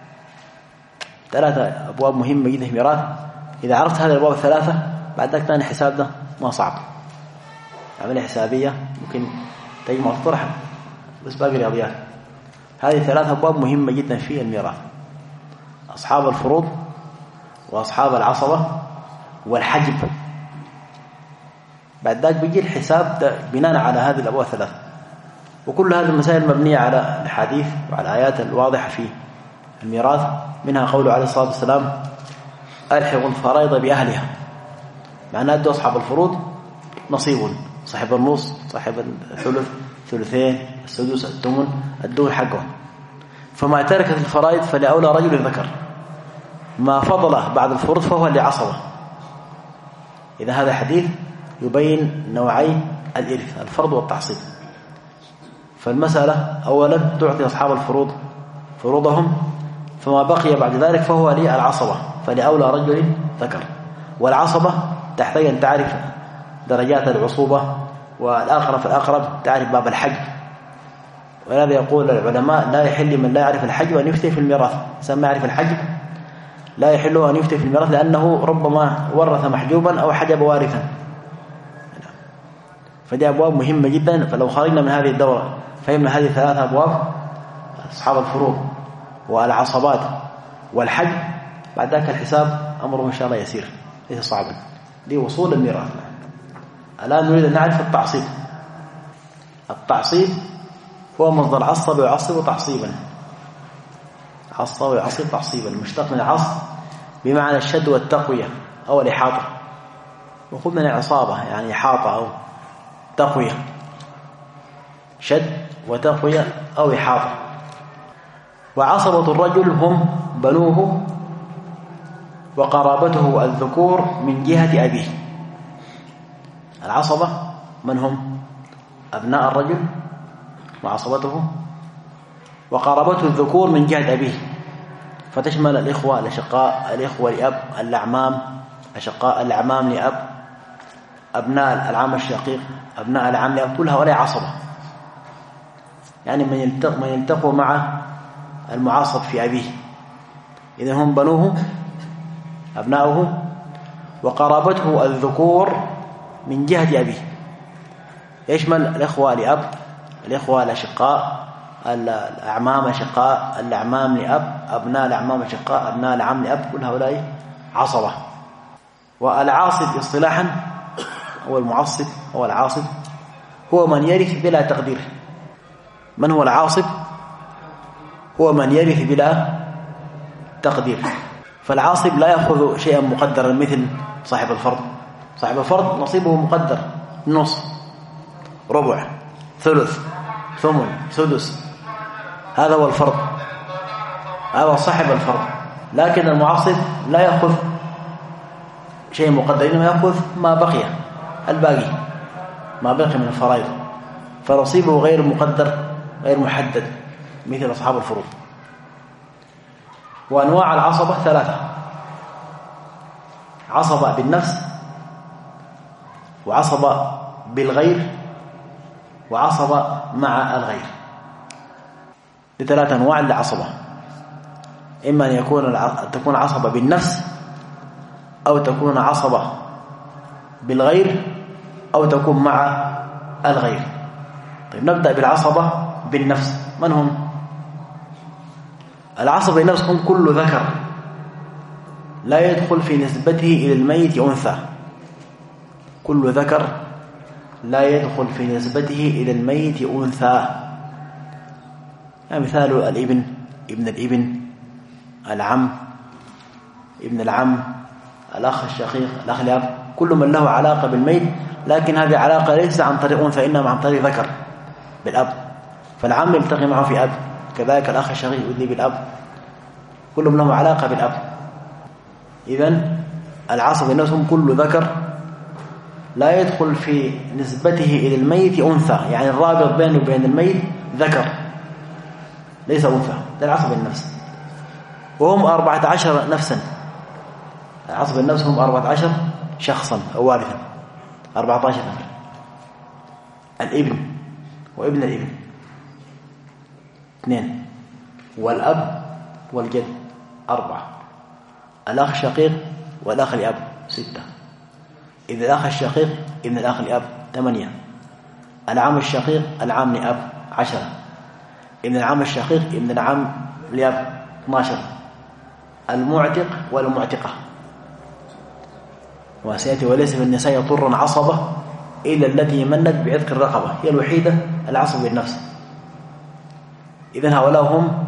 [SPEAKER 1] 3 أبواب مهمة جدا في الميراث. إذا عرفت هذه الأبواب 3 بعدك ثاني حساب ده ما صعب، عملية حسابية ممكن تجمع الطرح بس باقي رياضيات. هذه 3 أبواب مهمة جدا في الميراث: أصحاب الفروض وأصحاب العصبة والحجب. بعد ذلك بيجي الحساب بناء على هذه الأبواب 3. وكل هذه المسائل مبنية على الحديث وعلى الآيات الواضحة في الميراث، منها قوله عليه الصلاة والسلام: ألحقوا الفرائض بأهلها. معناه أدوا أصحاب الفروض نصيب، صاحب النص، صاحب الثلث، ثلثين، السدس، الثمن، أدوا حقهم. فما تركت الفرائض فلأولى رجل ذكر، ما فضل بعد الفروض فهو لعصبة. إذا هذا حديث يبين نوعي الإرث: الفرض والتعصيب. فالمسألة أولا تعطي أصحاب الفروض فروضهم، فما بقي بعد ذلك فهو للعصبة، فلأولى رجل ذكر. والعصبة تحتاج أن تعرف درجات العصوبة، والآخر فالأقرب تعرف باب الحج. ولهذا يقول العلماء: لا يحل من لا يعرف الحج وأن يفتي في الميراث. إنسان ما يعرف الحج لا يحل أن يفتي في الميراث، لأنه ربما ورث محجوبا أو حجب وارثا. فدي أبواب مهمة جدا. فلو خرجنا من هذه الدورة فهمنا هذه 3 أبواب: أصحاب الفروض والعصبات والحج، بعد ذلك الحساب أمره إن شاء الله يسير ليس صعبا لوصول الميراث. الآن نريد أن نعرف التعصيب. التعصيب هو مصدر عصب ويعصب تعصيبا. عصب ويعصب تعصيبا، مشتق من العصب بمعنى الشد والتقوية أو الإحاطة، وخذ من العصابة يعني إحاطة أو تقوية، شد وتقوية أو إحاطة. وعصبة الرجل هم بنوه وقرابته الذكور من جهة أبيه. العصبة من هم؟ أبناء الرجل وعصبته وقرابته الذكور من جهة أبيه، فتشمل الإخوة الأشقاء، الإخوة لأب، الأعمام أشقاء، الأعمام لأب، أبناء العم الشقيق، أبناء العم لأب، كل هؤلاء عصبة. يعني من يلتقوا مع المعاصب في أبيه. إذن هم بنوه أبناؤه وقرابته الذكور من جهة أبيه، يشمل الإخوة لأب، الإخوة الأشقاء، الأعمام أشقاء، الأعمام لأب، أبناء الأعمام أشقاء، أبناء العم لأب، كل هؤلاء عصبة. والعاصب اصطلاحا هو المعصب، هو العاصب هو من يرث بلا تقدير. من هو العاصب؟ هو من يرث بلا تقدير. فالعاصب لا يأخذ شيئا مقدرا مثل صاحب الفرض. صاحب الفرض نصيبه مقدر: نص، ربع، ثلث، ثمن، سدس. هذا هو الفرض، هذا صاحب الفرض. لكن المعاصب لا يأخذ شيء مقدر، إنما يأخذ ما بقي، الباقي ما بقي من الفرائض، فنصيبه غير مقدر غير محدد مثل أصحاب الفروض. وأنواع العصبة 3: عصبة بالنفس، وعصبة بالغير، وعصبة مع الغير. ل3 أنواع للعصبة: إما أن تكون عصبة بالنفس، أو تكون عصبة بالغير، أو تكون مع الغير. طيب نبدأ بالعصبة بالنفس. من هم؟ العصبة بالنفس هم كل ذكر لا يدخل في نسبته إلى الميت أنثى. كل ذكر لا يدخل في نسبته إلى الميت أنثى. يعني مثال الابن، ابن الابن، العم، ابن العم، الأخ الشقيق، الأخ الأب، كل من له علاقة بالميت، لكن هذه علاقة ليس عن طريق أنثى إنما عن طريق ذكر بالأب، فالعم يلتقي معه في أب، كذلك الأخ الشقيق يؤدي بالأب، كل من له علاقة بالأب. إذن العصب بالنفس هم كل ذكر لا يدخل في نسبته إلى الميت أنثى، يعني الرابط بينه وبين الميت ذكر ليس أنثى، ده العصب النفس. وهم 14 نفسا، العصب النفس هم 14 شخصا أو وارثا، 14 نفر. الابن وابن الابن 2، والأب والجد 4، الأخ الشقيق والأخ الأب 6، إذا الأخ الشقيق ابن الأخ الأب 8، العم الشقيق العم لأب 10، ابن العم الشقيق ابن العم لأب 12، المعتق والمعتقة. وسيأتي وليس في النساء طر عصبة إلا التي منت بعتق الرقبة، هي الوحيدة العصب بالنفس. إذن هؤلاء هم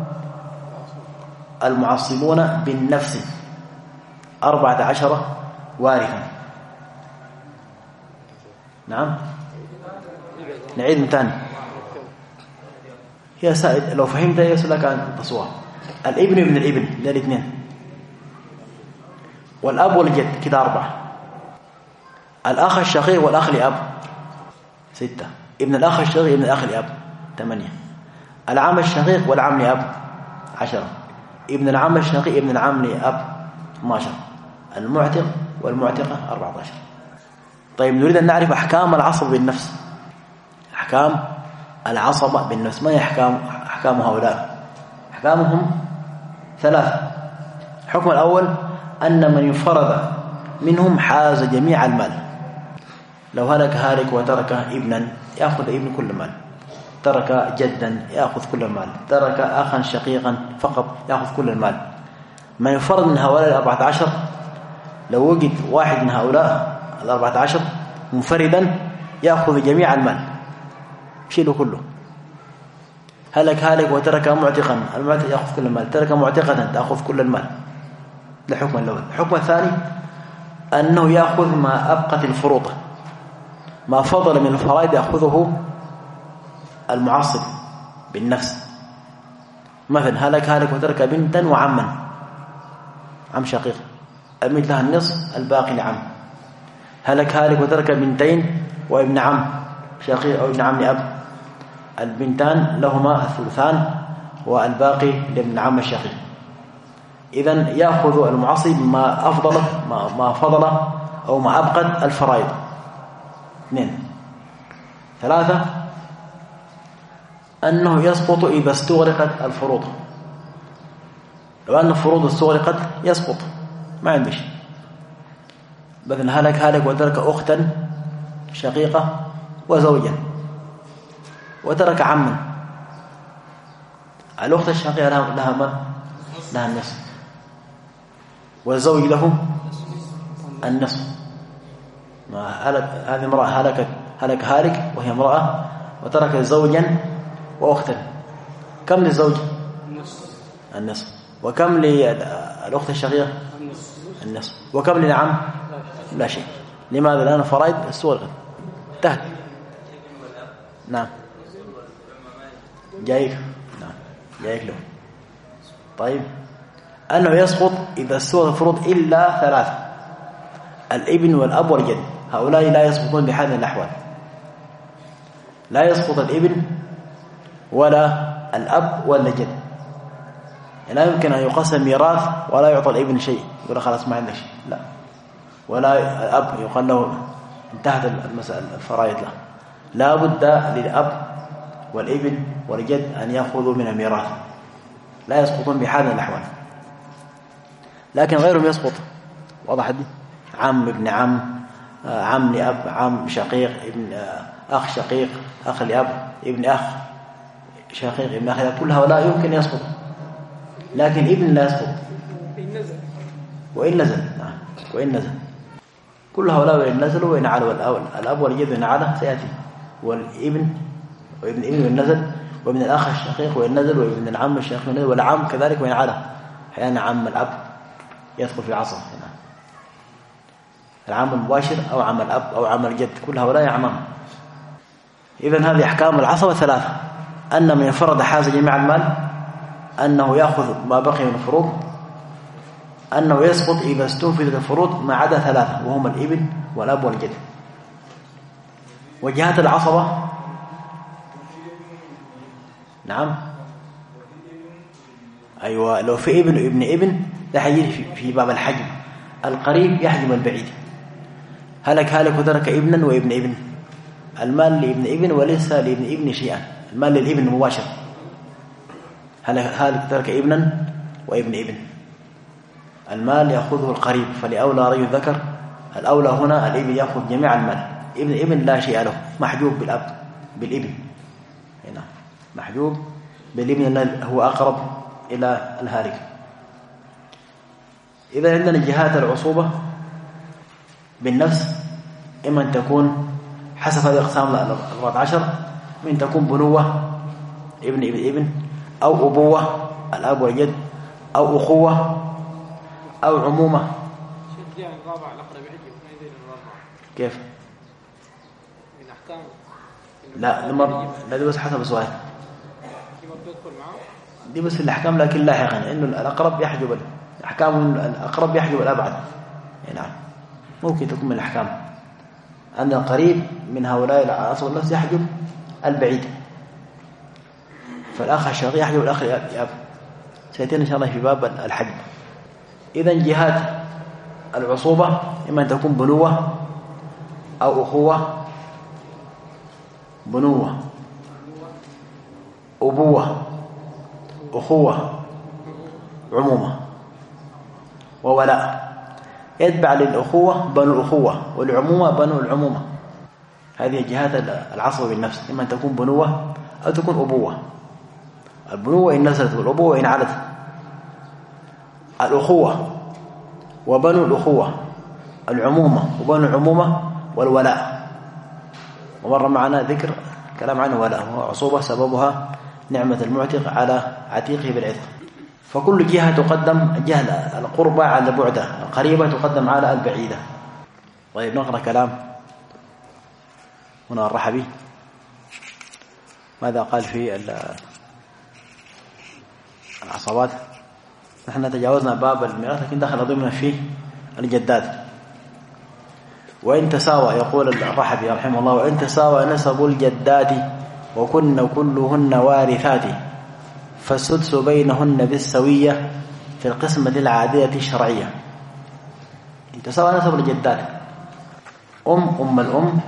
[SPEAKER 1] المعصبون بالنفس 14 وارثا. نعم نعيد من تاني يا سائد، لو فهمت يسألك عن تصوى. الابن ابن الابن ده 2، والأب والجد كده 4، الأخ الشقيق والأخ لأب 6، ابن الأخ الشقيق ابن الأخ لأب 8، العم الشقيق والعم لأب 10، ابن العم الشقيق ابن العم لأب 12، المعتق والمعتقة 14. طيب نريد أن نعرف أحكام العصب بالنفس. أحكام العصبة بالنفس ما هي أحكام هؤلاء؟ أحكامهم 3. الحكم الأول أن من انفرد منهم حاز جميع المال، لو هلك هالك وترك ابنا يأخذ ابن كل المال، ترك جدا يأخذ كل المال، ترك أخا شقيقا فقط يأخذ كل المال. من ينفرد من هؤلاء 14 لو وجد واحد من هؤلاء 14 منفردا يأخذ جميع المال، شيله كله. هلك هالك وترك معتقا، المعتق يأخذ كل المال، ترك معتقة تأخذ كل المال. ده الحكم الأول. الحكم الثاني أنه يأخذ ما أبقت الفروض، ما فضل من الفرائض يأخذه المعصب بالنفس. مثلا هلك هالك وترك بنتا وعما، عم شقيق الميت لها النصف، الباقي لعم. هلك هالك وترك بنتين وابن عم شقيق أو ابن عم لأب، البنتان لهما الثلثان والباقي لابن عم الشقيق. إذن يأخذ المعصب ما فضل أو ما أبقت الفرائض. 2. 3 أنه يسقط إذا استغرقت الفروض، لو أن الفروض استغرقت يسقط ما عندش. مثلا هلك وترك أختا شقيقة وزوجا وترك عما، الأخت الشقيقة لها النصف، والزوج له النصف. هذه امرأة هلك وهي امرأة وترك زوجا وأختا، كم للزوج؟ النصف. وكم للأخت الشقيقة؟ النصف. وكم للعم؟ لا شيء. لماذا؟ لأن فرائض استغرقت انتهت. نعم جايك له. طيب أنه يسقط إذا استوى الفروض إلا 3، الابن والأب والجد، هؤلاء لا يسقطون بهذه الأحوال. لا يسقط الابن ولا الأب ولا الجد، لا يمكن أن يقسم ميراث ولا يعطى الابن شيء، يقول خلاص ما عندك شيء، لا. ولا الأب يقال له انتهت المسألة الفرائض له، لا بد للأب والابن والجد أن يأخذوا من الميراث، لا يسقطون بهذه الأحوال. لكن غيرهم يسقط، واضح دي؟ عم ابن عم، عم لأب، عم شقيق، ابن أخ شقيق، أخ لأب، ابن أخ شقيق، ابن أخ لأب، كل هؤلاء يمكن يسقط، لكن ابن لا يسقط وإن نزل. نعم وإن نزل، كل هؤلاء وإن نزلوا وإن علوا، الأب والجد وإن علا سيأتي، والابن وابن الابن وإن نزل، وابن الأخ الشقيق وإن نزل، وابن العم الشقيق وإن نزل، والعم كذلك وإن علا. أحيانا عم الأب يدخل في عصر. العام المباشر أو عام الأب أو عام الجد، كل هؤلاء أعمام. إذن هذه أحكام العصبة ثلاثة: أن من فرض حاز جميع المال، أنه يأخذ ما بقي من الفروض، أنه يسقط إذا استنفذت الفروض ما عدا ثلاثة وهم الابن والأب والجد. وجهات العصبة نعم أيوة، لو في ابن وابن ابن ده حيجي في باب الحجم. القريب يحجم البعيد. هلك وترك ابنا وابن ابن، المال لابن ابن وليس لابن ابن شيئا، المال للابن مباشر. هلك ترك ابنا وابن ابن، المال يأخذه القريب، فلأولى رجل ذكر، الأولى هنا الابن يأخذ جميع المال، ابن لا شيء له، محجوب بالأب بالابن هنا، محجوب بالابن الذي هو أقرب إلى الهالك. إذا عندنا جهات العصوبة بالنفس، إما أن تكون حسب هذه الأقسام 14، من تكون بنوة ابن أو أبوة الأب والجد، أو أخوة، أو عمومة. كيف؟ لا دي بس حسب السؤال، دي بس في الأحكام، لكن لاحقا إنه الأقرب يحجب الأحكام، الأقرب يحجب الأبعد. نعم ممكن تكون من الأحكام أن القريب من هؤلاء العصر النفس يحجب البعيد، فالأخ الشقيق يحجب الأخ الأب. سيأتينا إن شاء الله في باب الحجب. إذن جهات العصوبة إما أن تكون بنوة أو أخوة، بنوة، أبوة، أخوة، عمومة، وولاء. يتبع للأخوة بنو الأخوة، والعمومة بنو العمومة. هذه جهات العصبة بالنفس، إما أن تكون بنوة أو تكون أبوة. البنوة إن نزلت، والأبوة إن علت. الأخوة وبنو الأخوة، العمومة وبنو العمومة، والولاء. ومر معنا ذكر كلام عنه ولاء، وهو عصوبة سببها نعمة المعتق على عتيقه بالعتق. فكل جهة تقدم، جهة القربة على البعدة، القريبة تقدم على البعيدة. طيب نقرأ كلام هنا الرحبي ماذا قال في العصبات. نحن تجاوزنا باب الميراث، لكن دخل ضمن فيه الجدات. وإن تساوى، يقول الرحبي رحمه الله، وإن تساوى نسب الجدات وكن كلهن وارثات، فالسدس بينهن بالسوية في القسمة العادية الشرعية. إن تساوى نسب الجدات، أم الأم،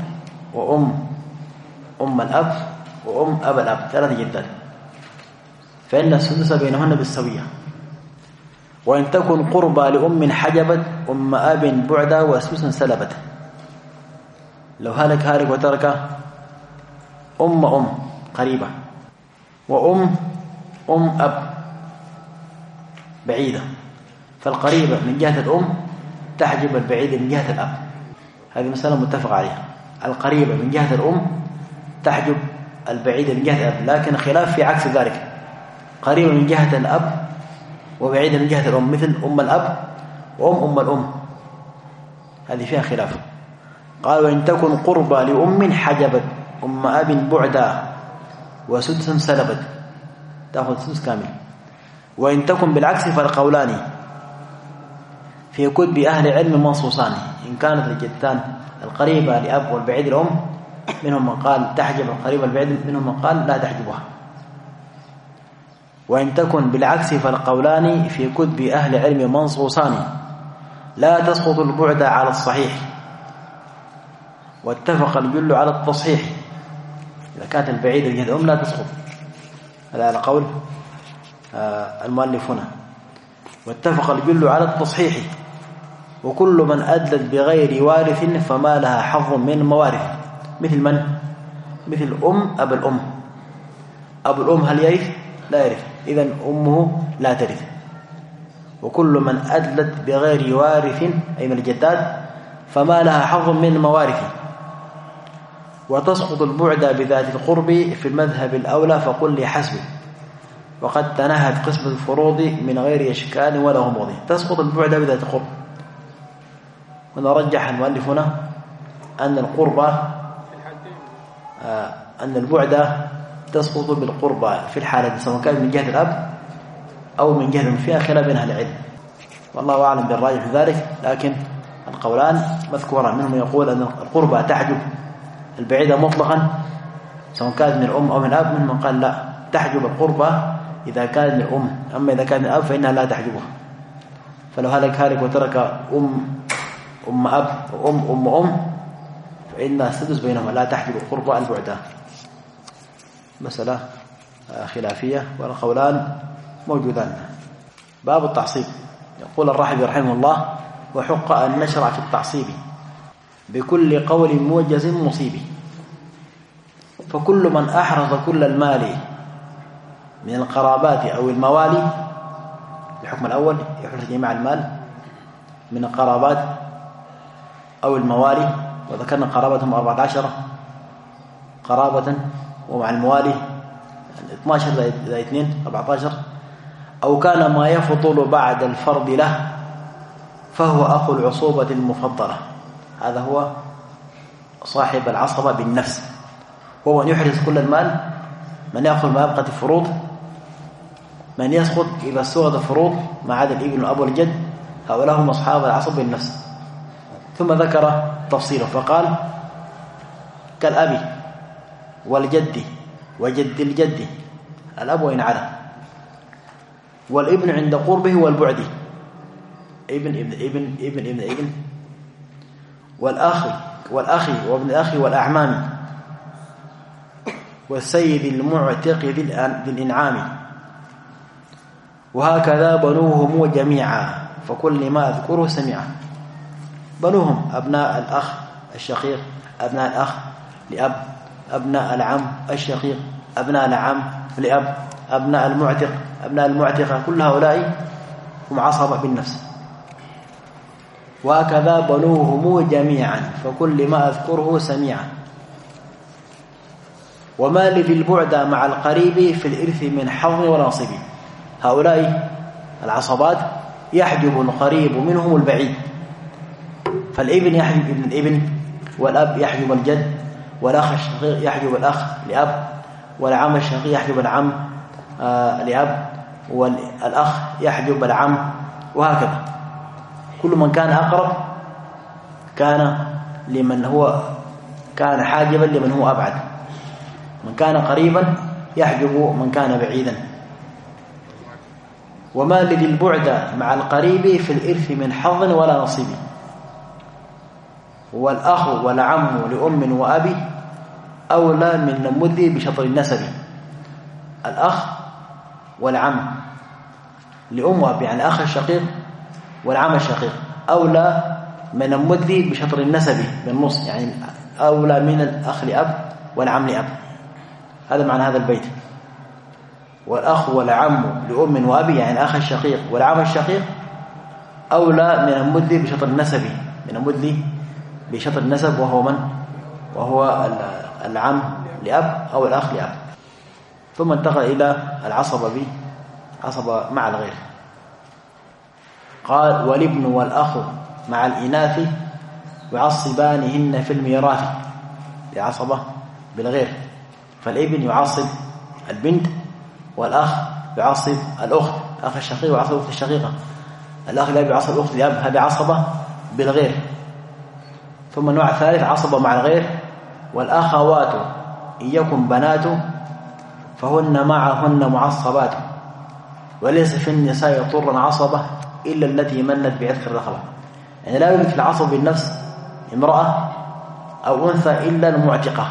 [SPEAKER 1] وأم الأب، وأم أب الأب، 3 جدات، فإن السدس بينهن بالسوية. وإن تكن قربى لأم حجبت أم أب بعدا وسوسا سلبت. لو هالك وترك أم قريبة، وأم أب بعيدة، فالقريبة من جهة الأم تحجب البعيدة من جهة الأب. هذه مسألة متفق عليها. القريبة من جهة الأم تحجب البعيدة من جهة الأب، لكن خلاف في عكس ذلك، قريبة من جهة الأب وبعيدة من جهة الأم، مثل أم الأب وأم الأم، هذه فيها خلاف. قال وإن تكن قربى لأم حجبت أم أب بعدا وسدسا سلبت، تأخذ سدس كامل. وإن تكن بالعكس فالقولان في كتب أهل علم منصوصان. إن كانت الجدتان القريبة لأب والبعيد الأم، منهم من قال تحجب القريبة البعيد، منهم من قال لا تحجبها. وإن تكن بالعكس فالقولان في كتب أهل علم منصوصان، لا تسقط البعد على الصحيح، واتفق الجل على التصحيح. إذا كانت البعيدة من جهة الأم لا تسقط، هذا على قول المؤلف هنا. واتفق الجل على التصحيح، وكل من أدلت بغير وارث فما لها حظ من موارث. مثل من؟ مثل أب الأم. أب الأم هل يرث؟ لا يرث، إذن أمه لا ترث. وكل من أدلت بغير وارث أي من الجدات فما لها حظ من موارث. وتسقط البعد بذات القرب في المذهب الأولى، فقل لحسب، وقد تنهت قسم الفروض من غير إشكال ولا غموض. تسقط البعد بذات القرب، ونرجح المؤلف هنا أن القربة أن البعد تسقط بالقربة في الحالة سواء كان من جهة الأب أو من جهة فيها خلاف بين أهل العلم، والله أعلم بالراجح في ذلك، لكن القولان مذكوران. منهم يقول أن القربة تحجب البعيدة مطلقا سواء كانت من الأم أو من الأب، منهم قال لا، تحجب القربة إذا كانت من الأم، أما إذا كانت من الأب فإنها لا تحجبها. فلو هلك وترك أم أب وأم فإن السدس بينهما لا تحجب القربة البعدة. مسألة خلافية والقولان موجودان. باب التعصيب. يقول الراحبي رحمه الله: وحق أن نشرع في التعصيب بكل قول موجز مصيب، فكل من أحرز كل المال من القرابات أو الموالي، الحكم الأول يحرز جميع المال من القرابات أو الموالي، وذكرنا قرابتهم 14 قرابة، ومع الموالي 12 زائد 2 14، أو كان ما يفضل بعد الفرض له فهو أخو العصوبة المفضلة. هذا هو صاحب العصبة بالنفس، هو من يحرز كل المال، من يأخذ ما يبقى الفروض، من يسقط إذا سقط الفروض ما عدا الابن والأب والجد، هؤلاء هم أصحاب العصبة بالنفس. ثم ذكر تفصيله فقال: كالأب والجد وجد الجد، الأب وإن عدا، والابن عند قربه والبعد، ابن والأخ وابن الأخ والأعمام، والسيد المعتق ذي الإنعام، وهكذا بنوهم جميعا فكل ما أذكره سميعا. بنوهم أبناء الأخ الشقيق، أبناء الأخ لأب، أبناء العم الشقيق، أبناء العم لأب، أبناء المعتق، أبناء المعتقة، كل هؤلاء هم عصبة بالنفس. وهكذا بنوهم جميعا فكل ما أذكره سميعا. وما لذي البعد مع القريب في الإرث من حظ ونصيب، هؤلاء العصبات يحجب القريب منهم البعيد، فالابن يحجب ابن الابن، والأب يحجب الجد، والأخ الشقيق يحجب الأخ لأب، والعم الشقيق يحجب العم لأب، والأخ يحجب العم، وهكذا. كل من كان أقرب كان حاجبا لمن هو أبعد، من كان قريبا يحجب من كان بعيدا. وما لذي البعد مع القريب في الإرث من حظ ولا نصيب، والأخ والعم لأم وأبي أولى من نمذي بشطر النسب. الأخ والعم لأم وأبي، يعني الأخ الشقيق والعم الشقيق أولى من نمذي بشطر النسب بالنص، يعني أولى من الأخ لأب والعم لأب. هذا معنى هذا البيت. والأخ والعم لأم وأبي، يعني الأخ الشقيق والعم الشقيق أولى من نمذي بشطر النسب، من نمذي بشطر النسب، وهو من؟ وهو العم لأب أو الأخ لأب. ثم انتقل إلى عصبة مع الغير. قال: والابن والأخ مع الإناث يعصبانهن في الميراث، لعصبة بالغير، فالابن يعصب البنت، والأخ يعصب الأخت، الأخ الشقيق يعصب الأخت الشقيقة، الأخ الأب يعصب الأخت الأب، هذه عصبة بالغير. ثم النوع الثالث عصبة مع الغير: والأخوات إن يكن بنات فهن معهن معصبات، وليس في النساء طرا عصبة إلا التي منت بعتق الرقبة. يعني لا يوجد في العصب بالنفس امرأة أو أنثى إلا المعتقة،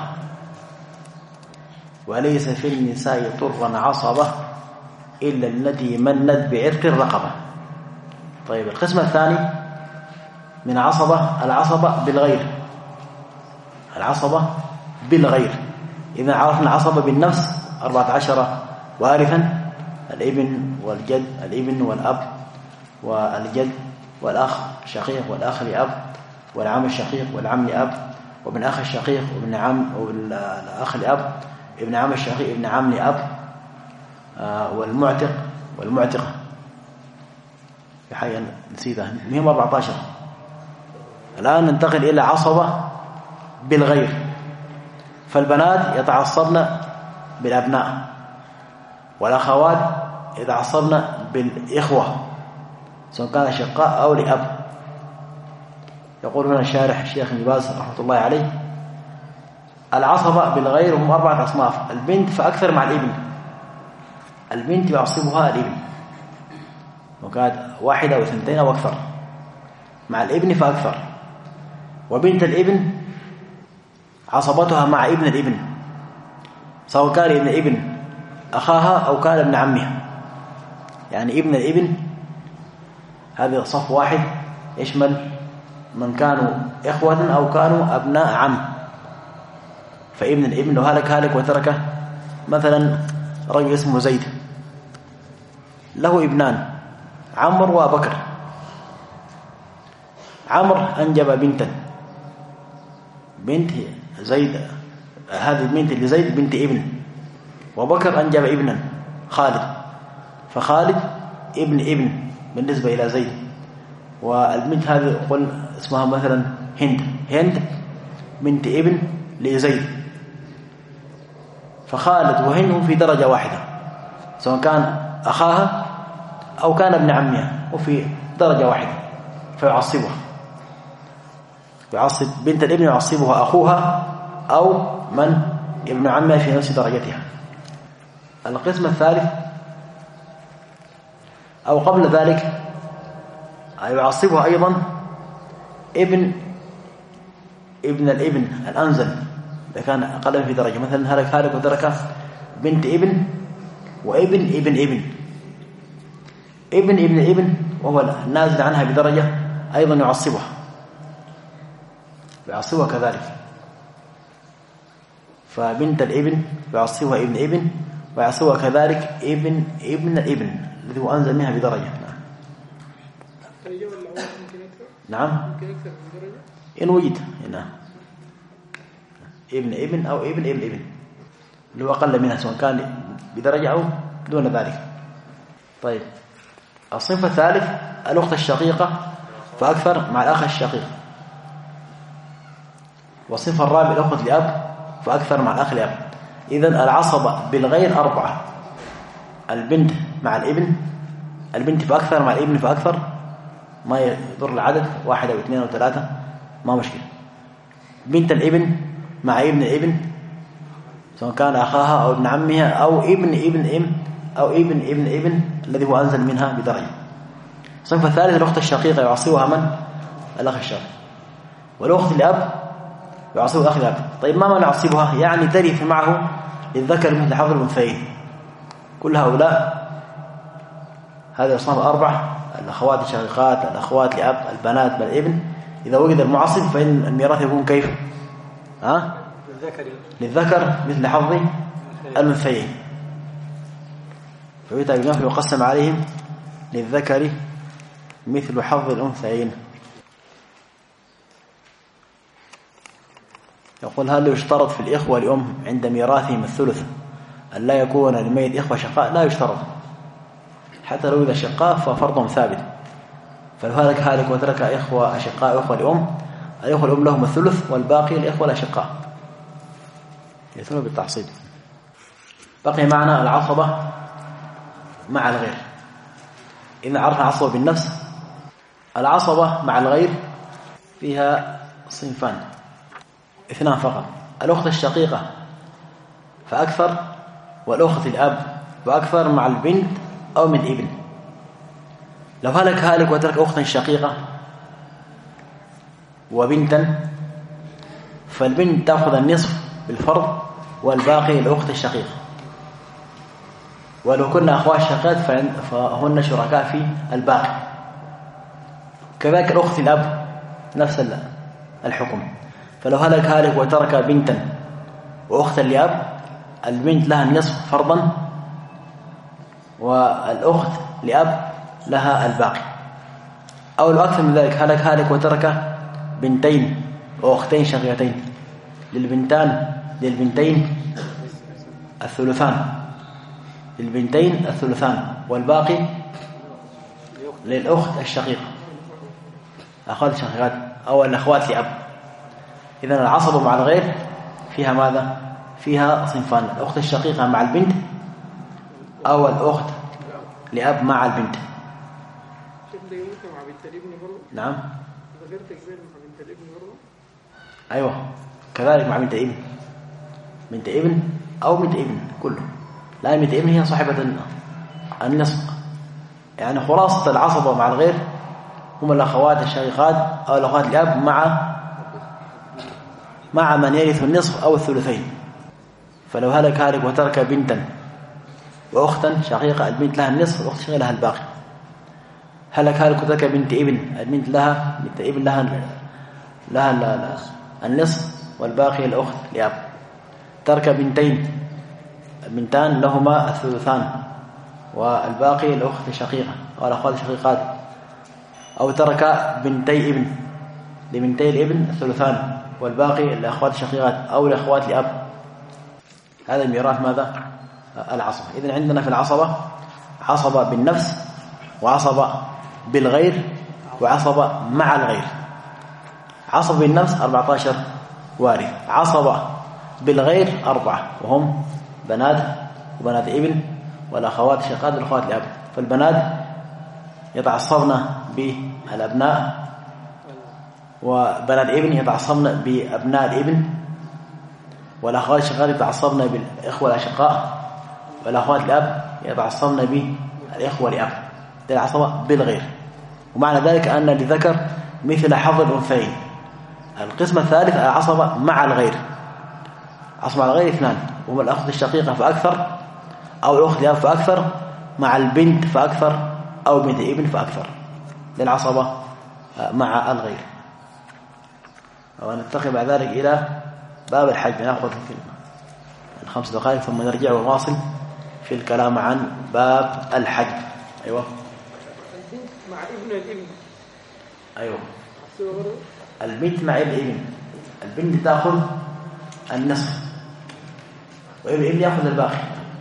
[SPEAKER 1] وليس في النساء طرا عصبة إلا التي منت بعتق الرقبة. طيب، القسم الثاني من العصبة بالغير، العصبة بالغير. إذا عرفنا العصبة بالنفس 14 وارثا: الابن والجد، الابن والأب والجد، والأخ الشقيق والأخ لأب، والعم الشقيق والعم لأب، وابن أخ الشقيق وابن عم والأخ لأب، ابن عم الشقيق ابن عم لأب، والمعتق والمعتقة. بحقيقة نسيتها، مهم 14: الآن ننتقل إلى عصبة بالغير. فالبنات يتعصبن بالأبناء، والأخوات يتعصبن بالإخوة سواء كان أشقاء أو لأب. يقول هنا الشارح الشيخ ابن باز رحمة الله عليه: العصبة بالغير هم 4 أصناف: البنت فأكثر مع الابن، البنت يعصبها الابن وكانت 1 أو 2 أو أكثر، مع الابن فأكثر. وبنت الابن عصبتها مع ابن الابن سواء كان ابن ابن أخاها أو كان ابن عمها. يعني ابن الابن هذا صف واحد يشمل من كانوا إخوة أو كانوا أبناء عم. فابن الابن لو هلك وتركه، مثلا رجل اسمه زيد له ابنان عمرو وبكر. عمرو أنجب بنتا، بنت زيد، هذه البنت لزيد بنت ابن، وبكر أنجب ابنا خالد، فخالد ابن ابن بالنسبة إلى زيد. والبنت هذه قل اسمها مثلا هند بنت ابن لزيد. فخالد وهند هم في درجة واحدة سواء كان أخاها أو كان ابن عمها، وفي درجة واحدة فيعصبها، يعصب بنت الابن يعصبها أخوها أو من ابن عمها في نفس درجتها. القسم الثالث أو قبل ذلك يعصبها أيضا ابن الابن الأنزل إذا كان أقل في درجة. مثلا هلك وترك بنت ابن وابن ابن ابن ابن ابن وهو نازل عنها بدرجة أيضا يعصبها كذلك. فبنت الابن يعصبها ابن ابن، ويعصبها كذلك ابن الابن الذي هو أنزل منها بدرجة. نعم إن وجد هنا ابن ابن أو ابن ابن ابن اللي هو أقل منها سواء كان بدرجة أو دون ذلك. طيب الصنف الثالث الأخت الشقيقة فأكثر مع الأخ الشقيق. والصنف الرابع الأخت لأب فأكثر مع الأخ لأب. إذن العصبة بالغير 4: البنت مع الابن، البنت فأكثر مع الابن فأكثر، ما يضر العدد 1 أو 2 أو 3 ما مشكلة. بنت الابن مع ابن الابن سواء كان أخاها أو ابن عمها أو ابن أو ابن الذي هو أنزل منها بدرجة. الصنف الثالث الأخت الشقيقة يعصبها من؟ الأخ الشقيق. والأخت الأب يعصبها الأخ الأب. طيب ما نعصبها؟ يعني ترث معه للذكر مثل حظ الأنثيين. كل هؤلاء هذه الأصناف 4: الأخوات الشقيقات، الأخوات لأب، البنات بالابن. إذا وجد المعصب فإن الميراث يكون كيف؟ للذكر مثل حظ الأنثيين. فإذا يقسم عليهم للذكر مثل حظ الأنثيين. يقول: هل يشترط في الإخوة الأم عند ميراثهم الثلث أن لا يكون للميت إخوة شقاء؟ لا يشترط، حتى لو إذا شقاء ففرضهم ثابت. فلو هالك وترك إخوة أشقاء وإخوة الأم، الإخوة الأم لهم الثلث والباقي الإخوة الأشقاء يثنوا بالتعصيب. بقي معنا العصبة مع الغير. إذا عرفنا عصبة بالنفس، العصبة مع الغير فيها صنفان 2 فقط: الأخت الشقيقة فأكثر، والأخت الأب فأكثر مع البنت أو من ابن. لو هالك وترك أختا شقيقة وبنتا، فالبنت تأخذ النصف بالفرض والباقي الأخت الشقيقة. ولو كنا أخوات شقيقات فهن شركاء في الباقي. كذلك الأخت الأب نفس الحكم. فلو هالك وترك بنتا وأختا لأب، البنت لها النصف فرضا والأخت لأب لها الباقي. أو الأكثر من ذلك، هالك وترك بنتين وأختين شقيقتين، للبنتين الثلثان والباقي للأخت الشقيقة، أخوات الشقيقات أو الأخوات لأب. إذن العصبة مع الغير فيها ماذا؟ فيها صنفان: الأخت الشقيقة مع البنت، أو الأخت لأب مع البنت. نعم. أيوة كذلك مع بنت ابن، بنت ابن أو بنت ابن كله. لا، بنت ابن هي صاحبة النصف. يعني خلاصة العصبة مع الغير هم الأخوات الشقيقات أو الأخوات الأب مع من يرث النصف أو الثلثين. فلو هلك هالك وترك بنتا وأختا شقيقة، البنت لها النصف والأخت الشقيقة لها الباقي. هلك هالك وترك بنت ابن، البنت بنت ابن لها النصف والباقي الأخت لأب. ترك بنتين، البنتان لهما الثلثان والباقي الأخت الشقيقة أو الأخوات الشقيقات. أو ترك بنتي ابن، لبنتي الابن الثلثان والباقي الأخوات الشقيقات أو الأخوات لأب. هذا ميراث ماذا؟ العصبة. إذن عندنا في العصبة عصبة بالنفس، وعصبة بالغير، وعصبة مع الغير. عصبة بالنفس 14 وارث، عصبة بالغير 4 وهم بنات وبنات ابن والأخوات الشقيقات والأخوات لأب. فالبنات يتعصبن بالأبناء، وبنات ابن يتعصبن بأبناء الابن، والأخوات الشقيقات يتعصبن بالإخوة الأشقاء، والأخوات الأب يتعصبن بالإخوة لأب. ده العصبة بالغير. ومعنى ذلك أن لذكر مثل حظ الأنثيين. القسم الثالث العصبة مع الغير. عصبة مع الغير 2، وهم الأخت الشقيقة فأكثر أو الأخت لأب فأكثر، مع البنت فأكثر أو بنت ابن فأكثر. ده العصبة مع الغير. وننتقل بعد ذلك إلى باب الحج. نأخذ في 5 دقائق ثم نرجع ونواصل في الكلام عن باب الحج. أيوة.
[SPEAKER 2] البنت مع ابن الابن.
[SPEAKER 1] أيوة. البنت مع ابن الابن. البنت تأخذ النصف وابن الابن يأخذ الباقي.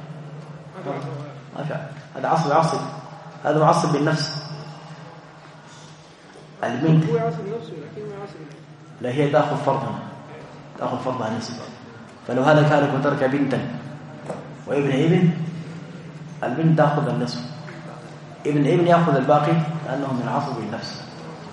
[SPEAKER 1] هذا عصب، هذا معصب بالنفس. البنت
[SPEAKER 2] هو يعصب نفسه لكن ما يعصب.
[SPEAKER 1] لا، هي تأخذ فرضها نصف. فلو هلك وترك بنتا وابن ابن، البنت تأخذ النصف، ابن ابن يأخذ الباقي لأنه من عصب النفس.